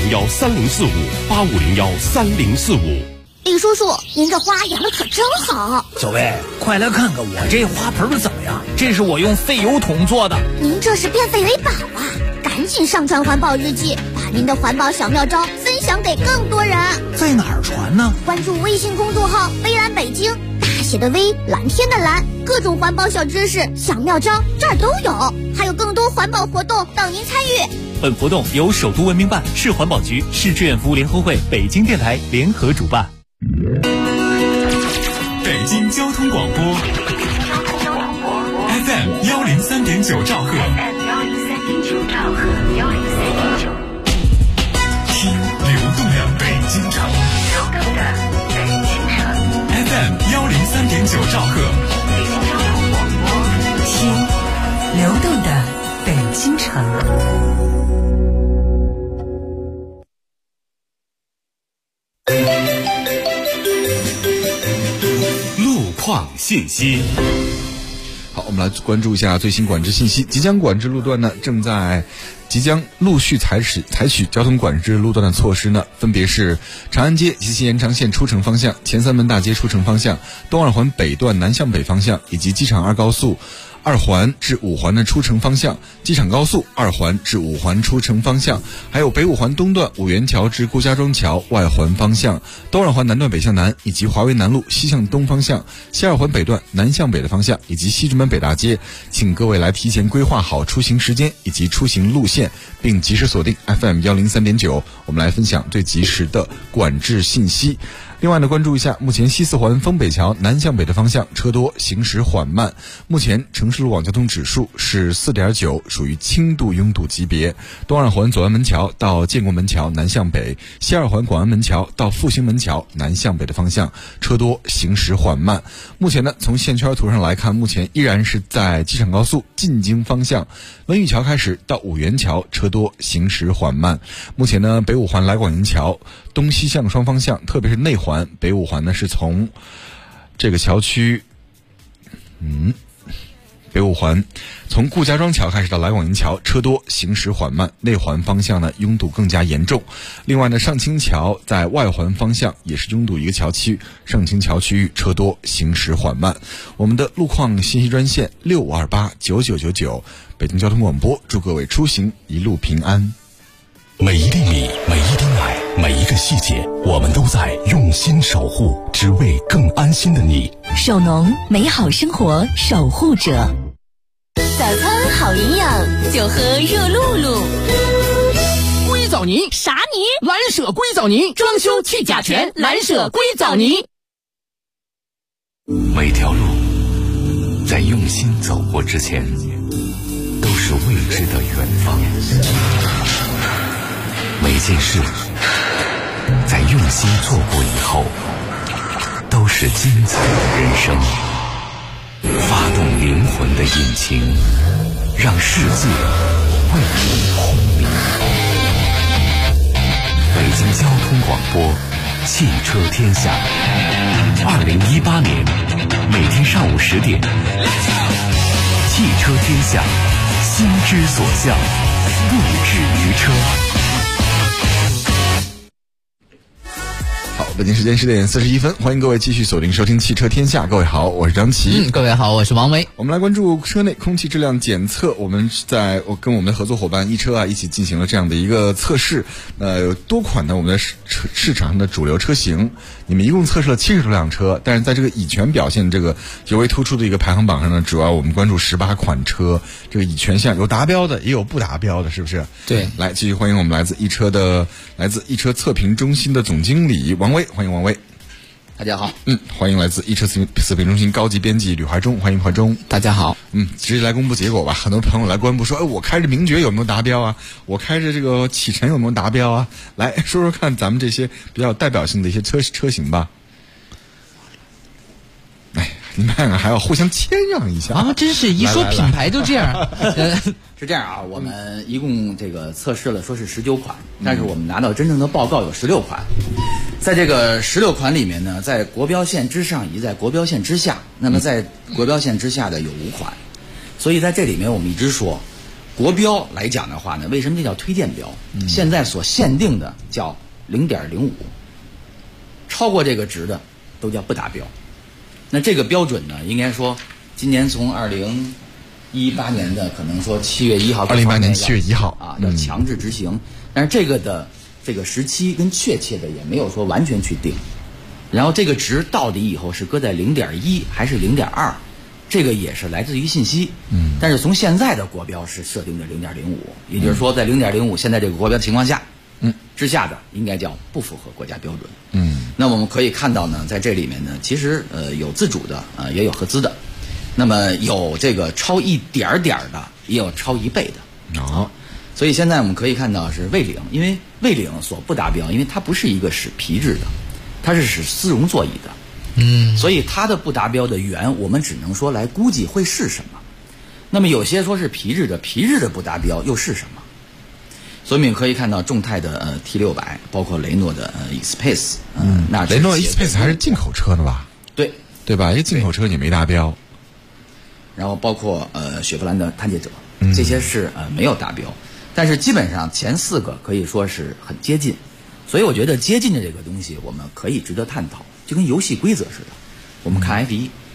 85013045，85013045。 李叔叔，您这花养的可真好。 小薇，快来看看我这花盆怎么样？这是我用废油桶做的。 您这是变废为宝啊！赶紧上传环保日记，把您的环保小妙招分享给更多人。 在哪儿传呢？ 关注微信公众号微蓝北京，大写的微，蓝天的蓝，各种环保小知识、小妙招这儿都有，还有更多环保活动等您参与。 本活动由首都文明办、市环保局、市志愿服务联合会、北京电台联合主办。 北京交通广播 FM 103.9兆赫，听流动的北京城，FM 103.9兆赫， 听流动的北京城。 信息。 好，我们来关注一下最新管制信息。即将管制路段呢，正在即将陆续采取交通管制路段的措施呢，分别是长安街及其延长线出城方向、前三门大街出城方向、东二环北段南向北方向，以及机场二高速2环至5环的出城方向，机场高速2环至5环出城方向，还有北5环东段五元桥至顾家庄桥外环方向，东2环南段北向南，以及华为南路西向东方向，西2环北段南向北的方向，以及西直门北大街，请各位来提前规划好出行时间以及出行路线，并及时锁定 FM 103.9，我们来分享最及时的管制信息。另外呢，关注一下目前西4环丰北桥南向北的方向车多，行驶缓慢。目前城市路网交通指数是 4.9， 属于轻度拥堵级别。东2环左安门桥到建国门桥南向北，西2环广安门桥到复兴门桥南向北的方向车多，行驶缓慢。目前呢，从线圈图上来看，目前依然是在机场高速进京方向文玉桥开始到五元桥车多，行驶缓慢。目前呢，北5环来广营桥东西向双方向，特别是内环北5环呢，是从这个桥区北5环从顾家庄桥开始到来广营桥车多，行驶缓慢，内环方向呢拥堵更加严重。另外呢，上清桥在外环方向也是拥堵一个桥区，上清桥区域车多，行驶缓慢。我们的路况信息专线65289999，北京交通广播，祝各位出行一路平安。 每一粒米，每一滴奶，每一个细节，我们都在用心守护，只为更安心的你。 手农，美好生活守护者。 早餐好营养，就喝热露露。 硅藻泥啥泥？ 蓝舍硅藻泥，装修去甲醛，蓝舍硅藻泥。 每条路在用心走过之前，都是未知的远方。每件事在用心做过以后，都是精彩的人生。发动灵魂的引擎，让世界为你轰鸣。北京交通广播，汽车天下。2018年每天上午10点，汽车天下，心之所向，不止于车。 好，北京时间10点41分，欢迎各位继续锁定收听汽车天下。各位好，我是张琪。 各位好，我是王维。 我们来关注车内空气质量检测。我跟我们的合作伙伴一车一起进行了这样的一个测试。有多款的我们的市场上的主流车型，你们一共测试了70多辆车，但是在这个乙醛表现这个尤为突出的一个排行榜上呢，主要我们关注18款车，这个乙醛项有达标的，也有不达标的，是不是？ 对。 来，继续欢迎我们来自一车测评中心的总经理王威，欢迎王威。 大家好。 欢迎来自一车测评中心高级编辑吕怀忠，欢迎怀忠。 大家好。 直接来公布结果吧。很多朋友来关注说，我开着名爵有没有达标啊？我开着这个启辰有没有达标啊？来说说看咱们这些比较有代表性的一些车型吧。你们两个还要互相谦让一下啊！真是一说品牌就这样。 是这样啊，我们一共这个测试了说是19款，但是我们拿到真正的报告有16款。在这个16款里面呢，在国标线之上以及在国标线之下，那么在国标线之下的有5款。所以在这里面我们一直说，国标来讲的话呢，为什么这叫推荐标？现在所限定的叫 0.05， 超过这个值的都叫不达标。那这个标准呢，应该说今年从2018年的可能说7月1号 ，2018年7月1号要强制执行，但是这个的这个时期跟确切的也没有说完全去定。然后这个值到底以后是搁在 0.1 还是 0.2， 这个也是来自于信息。但是从现在的国标是设定的 0.05， 也就是说在 0.05 现在这个国标的情况下，之下的应该叫不符合国家标准。那我们可以看到呢，在这里面呢，其实有自主的也有合资的，那么有这个超一点点的，也有超1倍的。所以现在我们可以看到是魏领，因为魏领所不达标，因为它不是一个使皮质的，它是使丝绒座椅的。所以它的不达标的源，我们只能说来估计会是什么。那么有些说是皮质的，皮质的不达标又是什么？所以我们可以看到众泰的T600，包括雷诺的Espace，那雷诺 Espace 还是进口车的吧？对吧？一个进口车也没达标。然后包括雪佛兰的探界者，这些是没有达标。 但是基本上前4个可以说是很接近，所以我觉得接近的这个东西我们可以值得探讨，就跟游戏规则似的。我们看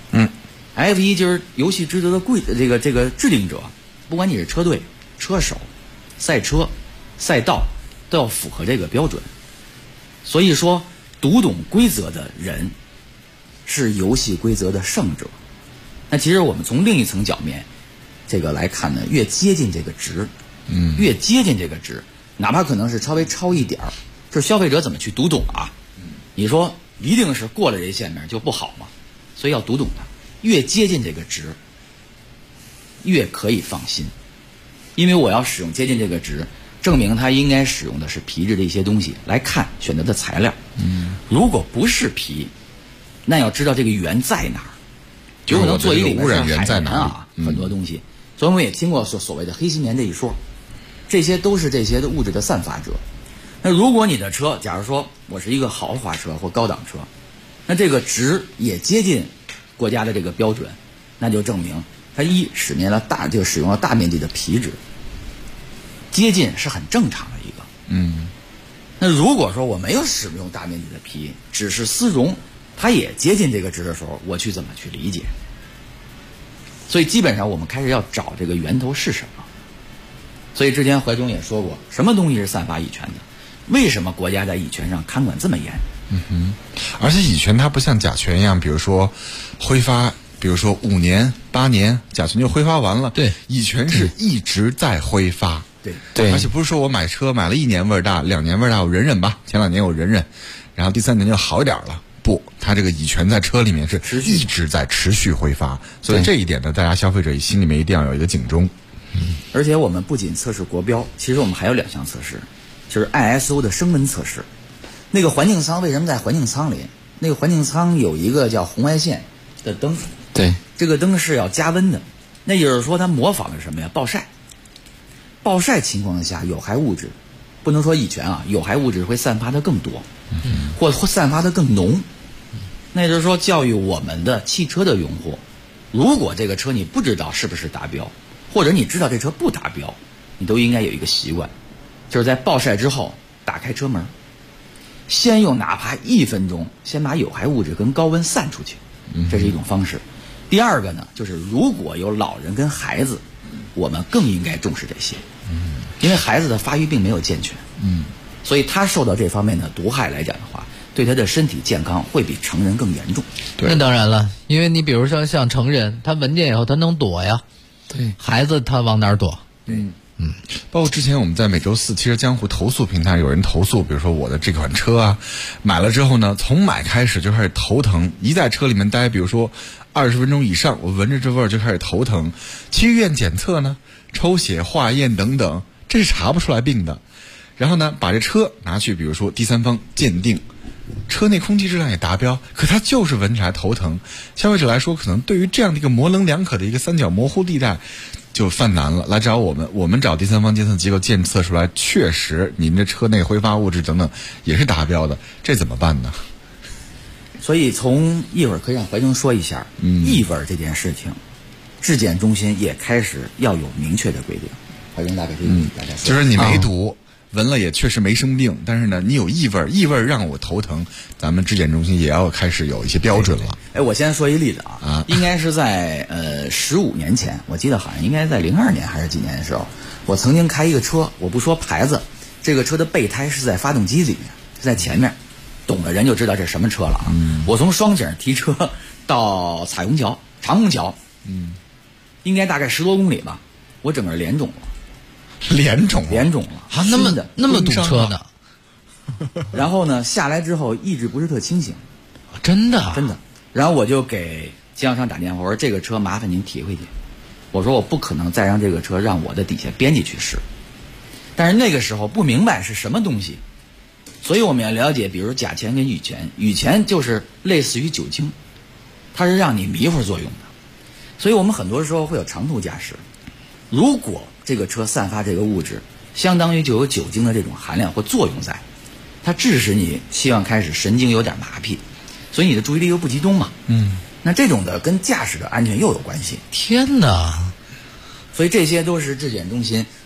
F1，F1 就是游戏规则的这个制定者，不管你是车队、车手、赛车、赛道，都要符合这个标准。所以说，读懂规则的人是游戏规则的胜者。那其实我们从另一层角面这个来看呢，越接近这个值，越接近这个值，哪怕可能是稍微超一点儿，就是消费者怎么去读懂啊？你说一定是过了这线面就不好吗？所以要读懂它，越接近这个值，越可以放心，因为我要使用接近这个值，证明它应该使用的是皮质的一些东西来看选择的材料。如果不是皮，那要知道这个源在哪儿，有可能做一个污染源在哪啊，很多东西。所以我们也听过所谓的黑心棉这一说，这些都是这些的物质的散发者。那如果你的车，假如说我是一个豪华车或高档车，那这个值也接近国家的这个标准，那就证明它使用了大面积的皮质，接近是很正常的一个。那如果说我没有使用大面积的皮，只是丝绒，它也接近这个值的时候，我去怎么去理解？所以基本上我们开始要找这个源头是什么。所以之前怀忠也说过，什么东西是散发乙醛的？为什么国家在乙醛上看管这么严？ 而且乙醛它不像甲醛一样，比如说挥发，比如说5年、8年，甲醛就挥发完了。 对， 乙醛是一直在挥发。 对， 而且不是说我买车买了1年味儿大，2年味儿大，我忍忍吧，前2年我忍忍，然后第3年就好一点了。不，它这个乙醛在车里面是一直在持续挥发，所以这一点呢，大家消费者心里面一定要有一个警钟。 而且我们不仅测试国标，其实我们还有2项测试，就是 ISO 的升温测试。那个环境舱为什么在环境舱里？那个环境舱有一个叫红外线的灯， 对， 这个灯是要加温的。那也就是说，它模仿的什么呀？暴晒。暴晒情况下，有害物质，不能说乙醛啊，有害物质会散发的更多，或散发的更浓。那也就是说，教育我们的汽车的用户，如果这个车你不知道是不是达标，或者你知道这车不达标，你都应该有一个习惯，就是在暴晒之后打开车门，先用哪怕1分钟，先把有害物质跟高温散出去，这是一种方式。第二个呢，就是如果有老人跟孩子，我们更应该重视这些，因为孩子的发育并没有健全，所以他受到这方面的毒害来讲的话，对他的身体健康会比成人更严重。 那当然了，因为你比如说像成人，他闻见以后他能躲呀， 对， 孩子他往哪儿躲？ 包括之前我们在每周4汽车江湖投诉平台有人投诉，比如说我的这款车啊，买了之后呢，从买开始就开始头疼，一在车里面待，比如说20分钟以上，我闻着这味儿就开始头疼。去医院检测呢，抽血、化验等等，这是查不出来病的。然后呢，把这车拿去，比如说第三方鉴定，车内空气质量也达标，可它就是闻起来头疼。消费者来说，可能对于这样的一个模棱两可的一个三角模糊地带就犯难了，来找我们，我们找第三方监测机构检测出来，确实您的车内挥发物质等等也是达标的，这怎么办呢？ 所以从一会儿可以让怀忠说一下，异味这件事情，质检中心也开始要有明确的规定。怀忠大概可以给大家说， 就是你没毒。闻了也确实没生病，但是呢，你有异味，异味让我头疼，咱们质检中心也要开始有一些标准了。 我先说一例子啊，应该是在15年前，我记得好像应该在02年还是几年的时候，我曾经开一个车，我不说牌子，这个车的备胎是在发动机里面，是在前面，懂的人就知道这是什么车了啊。我从双井提车到彩虹桥、长虹桥，应该大概10多公里吧，我整个脸肿了。 脸肿了啊！那么堵车呢？ 然后呢，下来之后意志不是特清醒， 真的。 然后我就给经销商打电话，我说这个车麻烦您提回去。我说我不可能再让这个车让我的底下编辑去试。但是那个时候不明白是什么东西，所以我们要了解，比如甲醛跟乙醛，乙醛就是类似于酒精，它是让你迷糊作用的。所以我们很多时候会有长途驾驶，如果这个车散发这个物质，相当于就有酒精的这种含量或作用在，它致使你希望开始神经有点麻痹，所以你的注意力又不集中嘛。那这种的跟驾驶的安全又有关系。 天哪！ 所以这些都是质检中心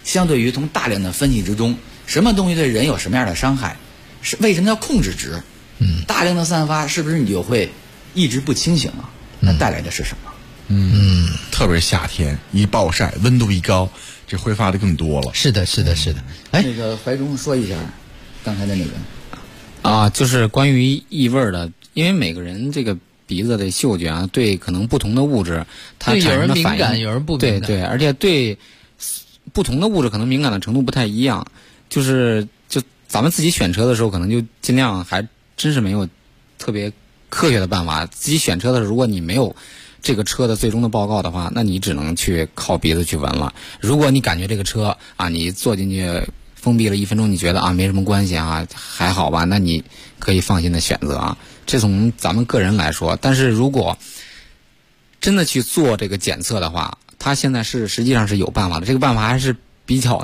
相对于从大量的分析之中，什么东西对人有什么样的伤害，是为什么要控制值？大量的散发是不是你就会一直不清醒啊？那带来的是什么？ 特别是夏天一暴晒，温度一高，这挥发的更多了。 是的。哎， 那个怀中说一下刚才的那个啊，就是关于异味的，因为每个人这个鼻子的嗅觉啊，对可能不同的物质，它产生的反应， 有人敏感，有人不敏感， 对，而且对不同的物质可能敏感的程度不太一样。就咱们自己选车的时候，可能就尽量还真是没有特别科学的办法。自己选车的时候，如果你没有这个车的最终的报告的话，那你只能去靠鼻子去闻了。如果你感觉这个车啊，你坐进去封闭了1分钟，你觉得啊没什么关系啊，还好吧，那你可以放心的选择啊。这从咱们个人来说，但是如果真的去做这个检测的话，它现在实际上是有办法的。这个办法还是比较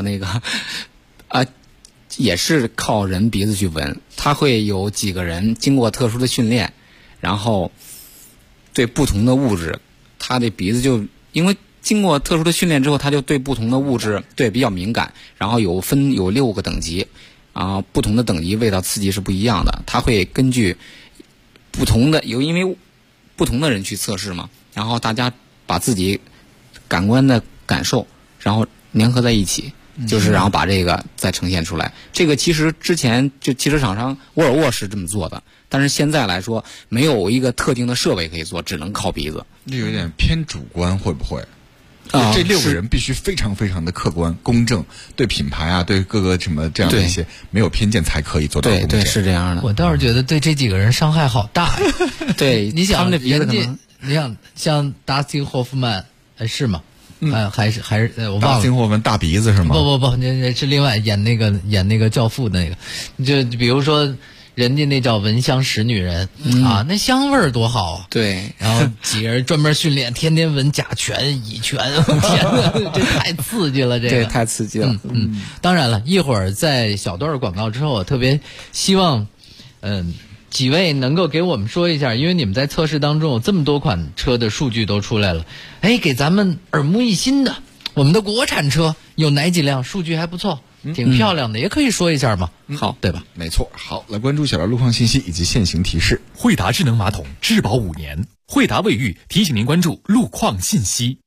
也是靠人鼻子去闻。它会有几个人经过特殊的训练，然后对不同的物质，他的鼻子就因为经过特殊的训练之后，他就对不同的物质比较敏感。然后有6个等级啊，不同的等级味道刺激是不一样的。他会根据不同的因为不同的人去测试嘛，然后大家把自己感官的感受，然后粘合在一起，然后把这个再呈现出来。这个其实之前就汽车厂商沃尔沃是这么做的，但是现在来说没有一个特定的设备可以做，只能靠鼻子。 这有点偏主观，会不会？这6个人必须非常非常的客观公正，对品牌啊，对各个什么这样的一些没有偏见才可以做到公正。 对，是这样的。 我倒是觉得对这几个人伤害好大呀。 对， 你想他们的鼻子可能， 你想像达斯汀霍夫曼是吗？还是我忘了。 达斯汀霍夫曼大鼻子是吗？ 不，那是另外演那个教父那个，就比如说。人家那叫闻香识女人啊，那香味儿多好啊！ 对， 然后几个人专门训练，天天闻甲醛、乙醛，天哪，这太刺激了！ 这太刺激了。 当然了，一会儿在小段广告之后，我特别希望，几位能够给我们说一下，因为你们在测试当中有这么多款车的数据都出来了，给咱们耳目一新的，我们的国产车有哪几辆数据还不错？挺漂亮的，也可以说一下嘛。 好， 对吧？ 没错。好，来关注小道路况信息以及限行提示。 惠达智能马桶质保5年，惠达卫浴提醒您关注路况信息。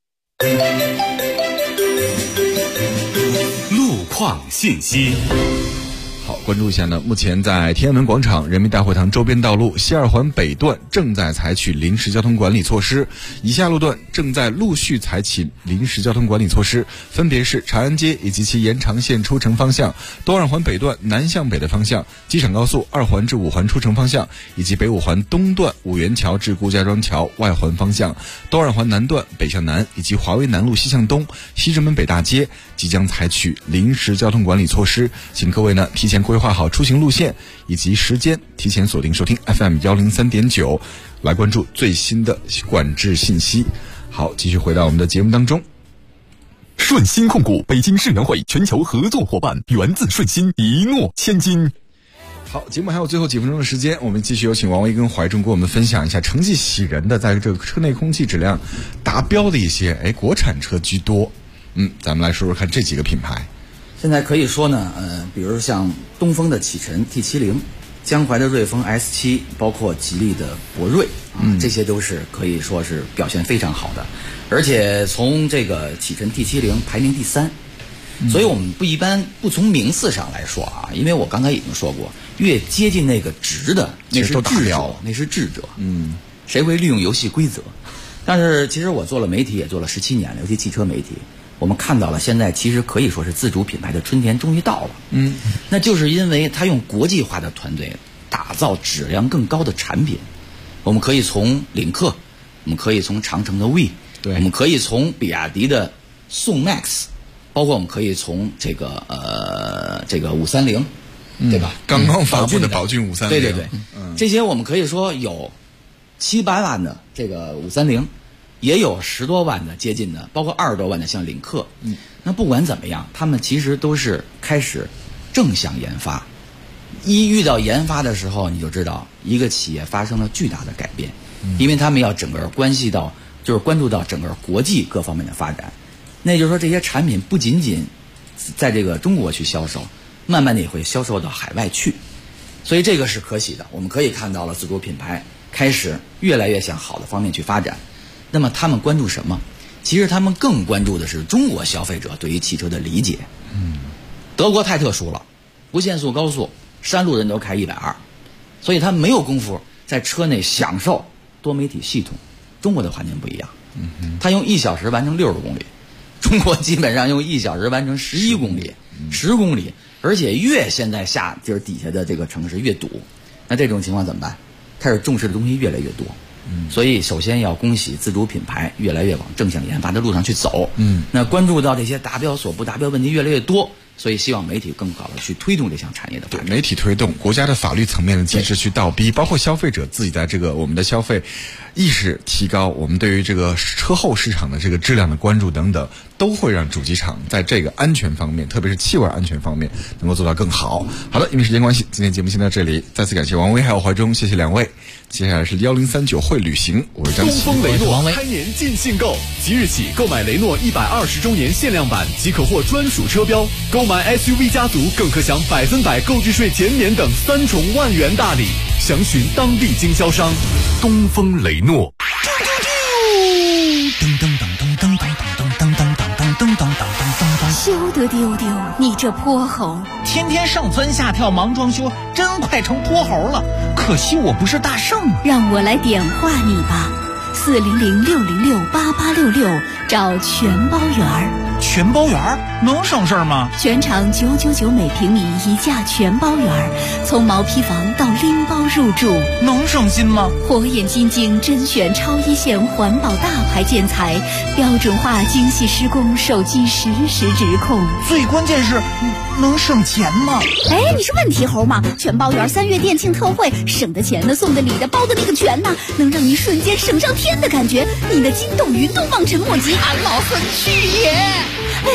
路况信息。 好，关注一下呢。目前在天安门广场、人民大会堂周边道路西2环北段正在采取临时交通管理措施，以下路段正在陆续采取临时交通管理措施，分别是长安街以及其延长线出城方向、东2环北段南向北的方向、机场高速2环至5环出城方向，以及北5环东段五元桥至顾家庄桥外环方向、东2环南段北向南以及华威南路西向东、西直门北大街即将采取临时交通管理措施，请各位呢提前规划好出行路线以及时间，提前锁定收听 FM103.9，来关注最新的管制信息。好，继续回到我们的节目当中。 顺鑫控股北京世能会全球合作伙伴，源自顺鑫，一诺千金。 好，节目还有最后几分钟的时间，我们继续有请王威跟怀中给我们分享一下成绩喜人的在这个车内空气质量达标的一些国产车居多。咱们来说说看这几个品牌。 现在可以说呢，比如像东风的启辰 T70，江淮的瑞风 S7，包括吉利的博瑞，这些都是可以说是表现非常好的。而且从这个启辰 T70排名第3，所以我们一般不从名次上来说啊，因为我刚才已经说过，越接近那个值的，那是智者，那是智者。谁会利用游戏规则？但是其实我做了媒体也做了17年了，尤其汽车媒体。我们看到了，现在其实可以说是自主品牌的春天终于到了。那就是因为它用国际化的团队打造质量更高的产品。我们可以从领克，我们可以从长城的 V， 我们可以从比亚迪的宋 MAX， 包括我们可以从这个530，对吧？ 刚刚发布的宝骏530， 对，这些我们可以说有700万的这个530。也有10多万的接近的，包括20多万的像领克。那不管怎么样，他们其实都是开始正向研发。一遇到研发的时候，你就知道一个企业发生了巨大的改变，因为他们要整个关注到整个国际各方面的发展。那就是说，这些产品不仅仅在这个中国去销售，慢慢的也会销售到海外去，所以这个是可喜的。我们可以看到了自主品牌开始越来越向好的方面去发展。那么他们关注什么？其实他们更关注的是中国消费者对于汽车的理解。德国太特殊了，不限速高速，山路人都开120，所以他没有功夫在车内享受多媒体系统。中国的环境不一样，他用1小时完成60公里，中国基本上用1小时完成11公里、10公里，而且越现在就是底下的这个城市越堵，那这种情况怎么办？开始重视的东西越来越多。所以首先要恭喜自主品牌越来越往正向研发的路上去走。那关注到这些达标所不达标问题越来越多，所以希望媒体更好的去推动这项产业的发展。 媒体推动，国家的法律层面的机制去倒逼，包括消费者自己在这个我们的消费意识提高，我们对于这个车后市场的这个质量的关注等等，都会让主机厂在这个安全方面，特别是气味安全方面能够做到更好。好的，因为时间关系，今天节目先到这里，再次感谢王威还有怀忠，谢谢两位。接下来是1039会旅行，我是张琪， 东风雷诺开年尽兴购，即日起购买雷诺120周年限量版即可获专属车标，购买 SUV 家族更可享100%购置税减免等3重万元大礼，详询当地经销商。 东风雷诺。 休得丢丢，你这泼猴！ 天天上蹿下跳忙装修，真快成泼猴了。可惜我不是大圣， 让我来点化你吧。400-606-8866，找全包园儿。 全包园儿能省事儿吗？ 全场999每平米一价全包园儿，从毛坯房到拎包入住， 能省心吗？ 火眼金睛甄选超一线环保大牌建材，标准化精细施工，手机实时指控。 最关键是能省钱吗？ 哎，你是问题猴吗？全包园3月店庆特惠，省的钱呢，送的礼的，包的那个全呢，能让你瞬间省上天的感觉。你的筋斗云都望尘莫及， 俺老孙去也！ 哎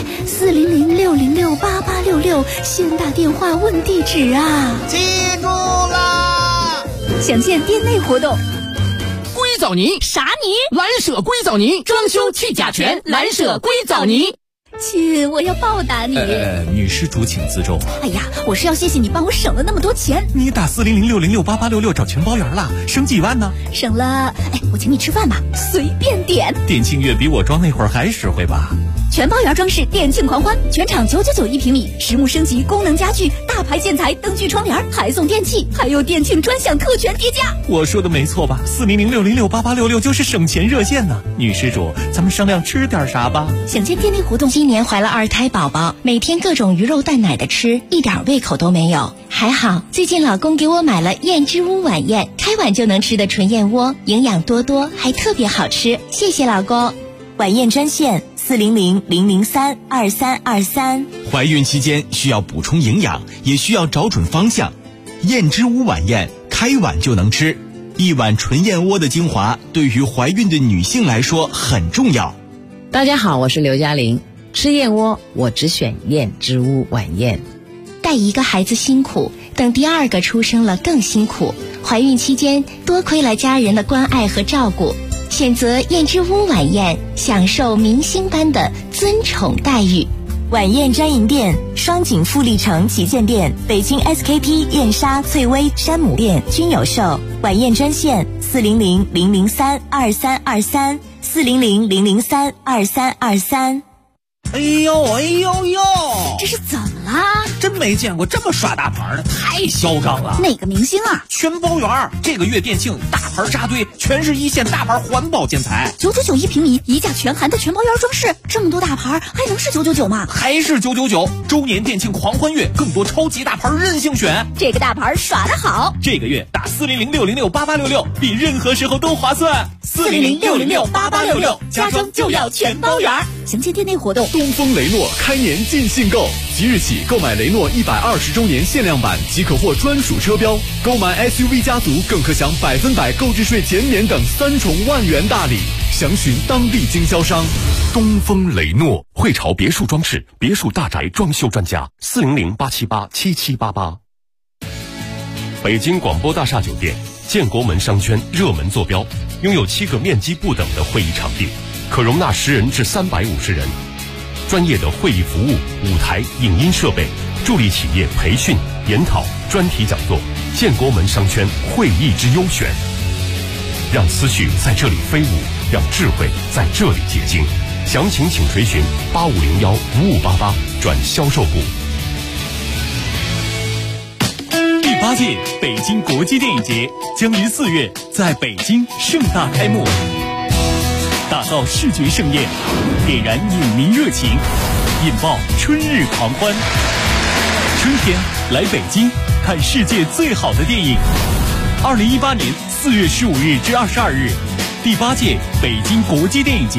，400-606-8866，先打电话问地址啊！ 记住啦！ 详见店内活动。 硅藻泥啥泥？蓝舍硅藻泥，装修去甲醛，蓝舍硅藻泥。 亲，我要报答你。 女施主请自重。 哎呀，我是要谢谢你帮我省了那么多钱。 你打400-606-8866找全包园了，省几万呢？ 省了，哎，我请你吃饭吧，随便点。 店庆月比我装那会儿还实惠吧？ 全包园装饰店庆狂欢，全场999一平米，实木升级，功能家具，大牌建材，灯具窗帘，还送电器，还有店庆专享特权叠加。 我说的没错吧？400-606-8866就是省钱热线呢。女施主，咱们商量吃点啥吧？ 想见店内活动。 今年怀了2胎宝宝，每天各种鱼肉蛋奶的吃，一点胃口都没有。还好最近老公给我买了燕之屋晚宴，开碗就能吃的纯燕窝，营养多多，还特别好吃。谢谢老公。晚宴专线400-003-2323。 怀孕期间需要补充营养，也需要找准方向。燕之屋晚宴，开碗就能吃，一碗纯燕窝的精华，对于怀孕的女性来说很重要。 大家好，我是刘嘉玲。吃燕窝，我只选燕之屋晚宴。 带一个孩子辛苦，等第2个出生了更辛苦。怀孕期间多亏了家人的关爱和照顾，选择燕之屋晚宴，享受明星般的尊宠待遇。晚宴专营店：双井富力城旗舰店、北京 SKP 燕莎、翠微、山姆店均有售。晚宴专线400-003-2323。400-003-2323。 哎呦哎呦呦， 这是怎么啦？ 真没见过这么耍大牌的，太嚣张了。 哪个明星啊？ 全包园这个月店庆大牌扎堆，全是1线大牌环保建材 ，999一平米，一价全含的全包园装饰，这么多大牌还能是999吗？ 还是999。周年店庆狂欢月，更多超级大牌任性选， 这个大牌耍得好。 这个月打400-606-8866，比任何时候都划算。 400-606-8866，家装就要全包园。详见店内活动。 东风雷诺开年尽兴购，即日起购买雷诺120周年限量版即可获专属车标，购买 SUV 家族更可享100%购置税减免等3重万元大礼，详询当地经销商。 东风雷诺汇潮别墅装饰，别墅大宅装修专家，400-878-7788。北京广播大厦酒店，建国门商圈热门坐标，拥有7个面积不等的会议场地，可容纳10人至350人。 专业的会议服务、舞台、影音设备，助力企业培训、研讨、专题讲座，建国门商圈会议之优选。让思绪在这里飞舞，让智慧在这里结晶。详情请垂询8501-5588转销售部。 第8届北京国际电影节将于4月在北京盛大开幕，打造视觉盛宴，点燃影迷热情，引爆春日狂欢。春天来北京看世界最好的电影。2018年4月15日至22日，第8届北京国际电影节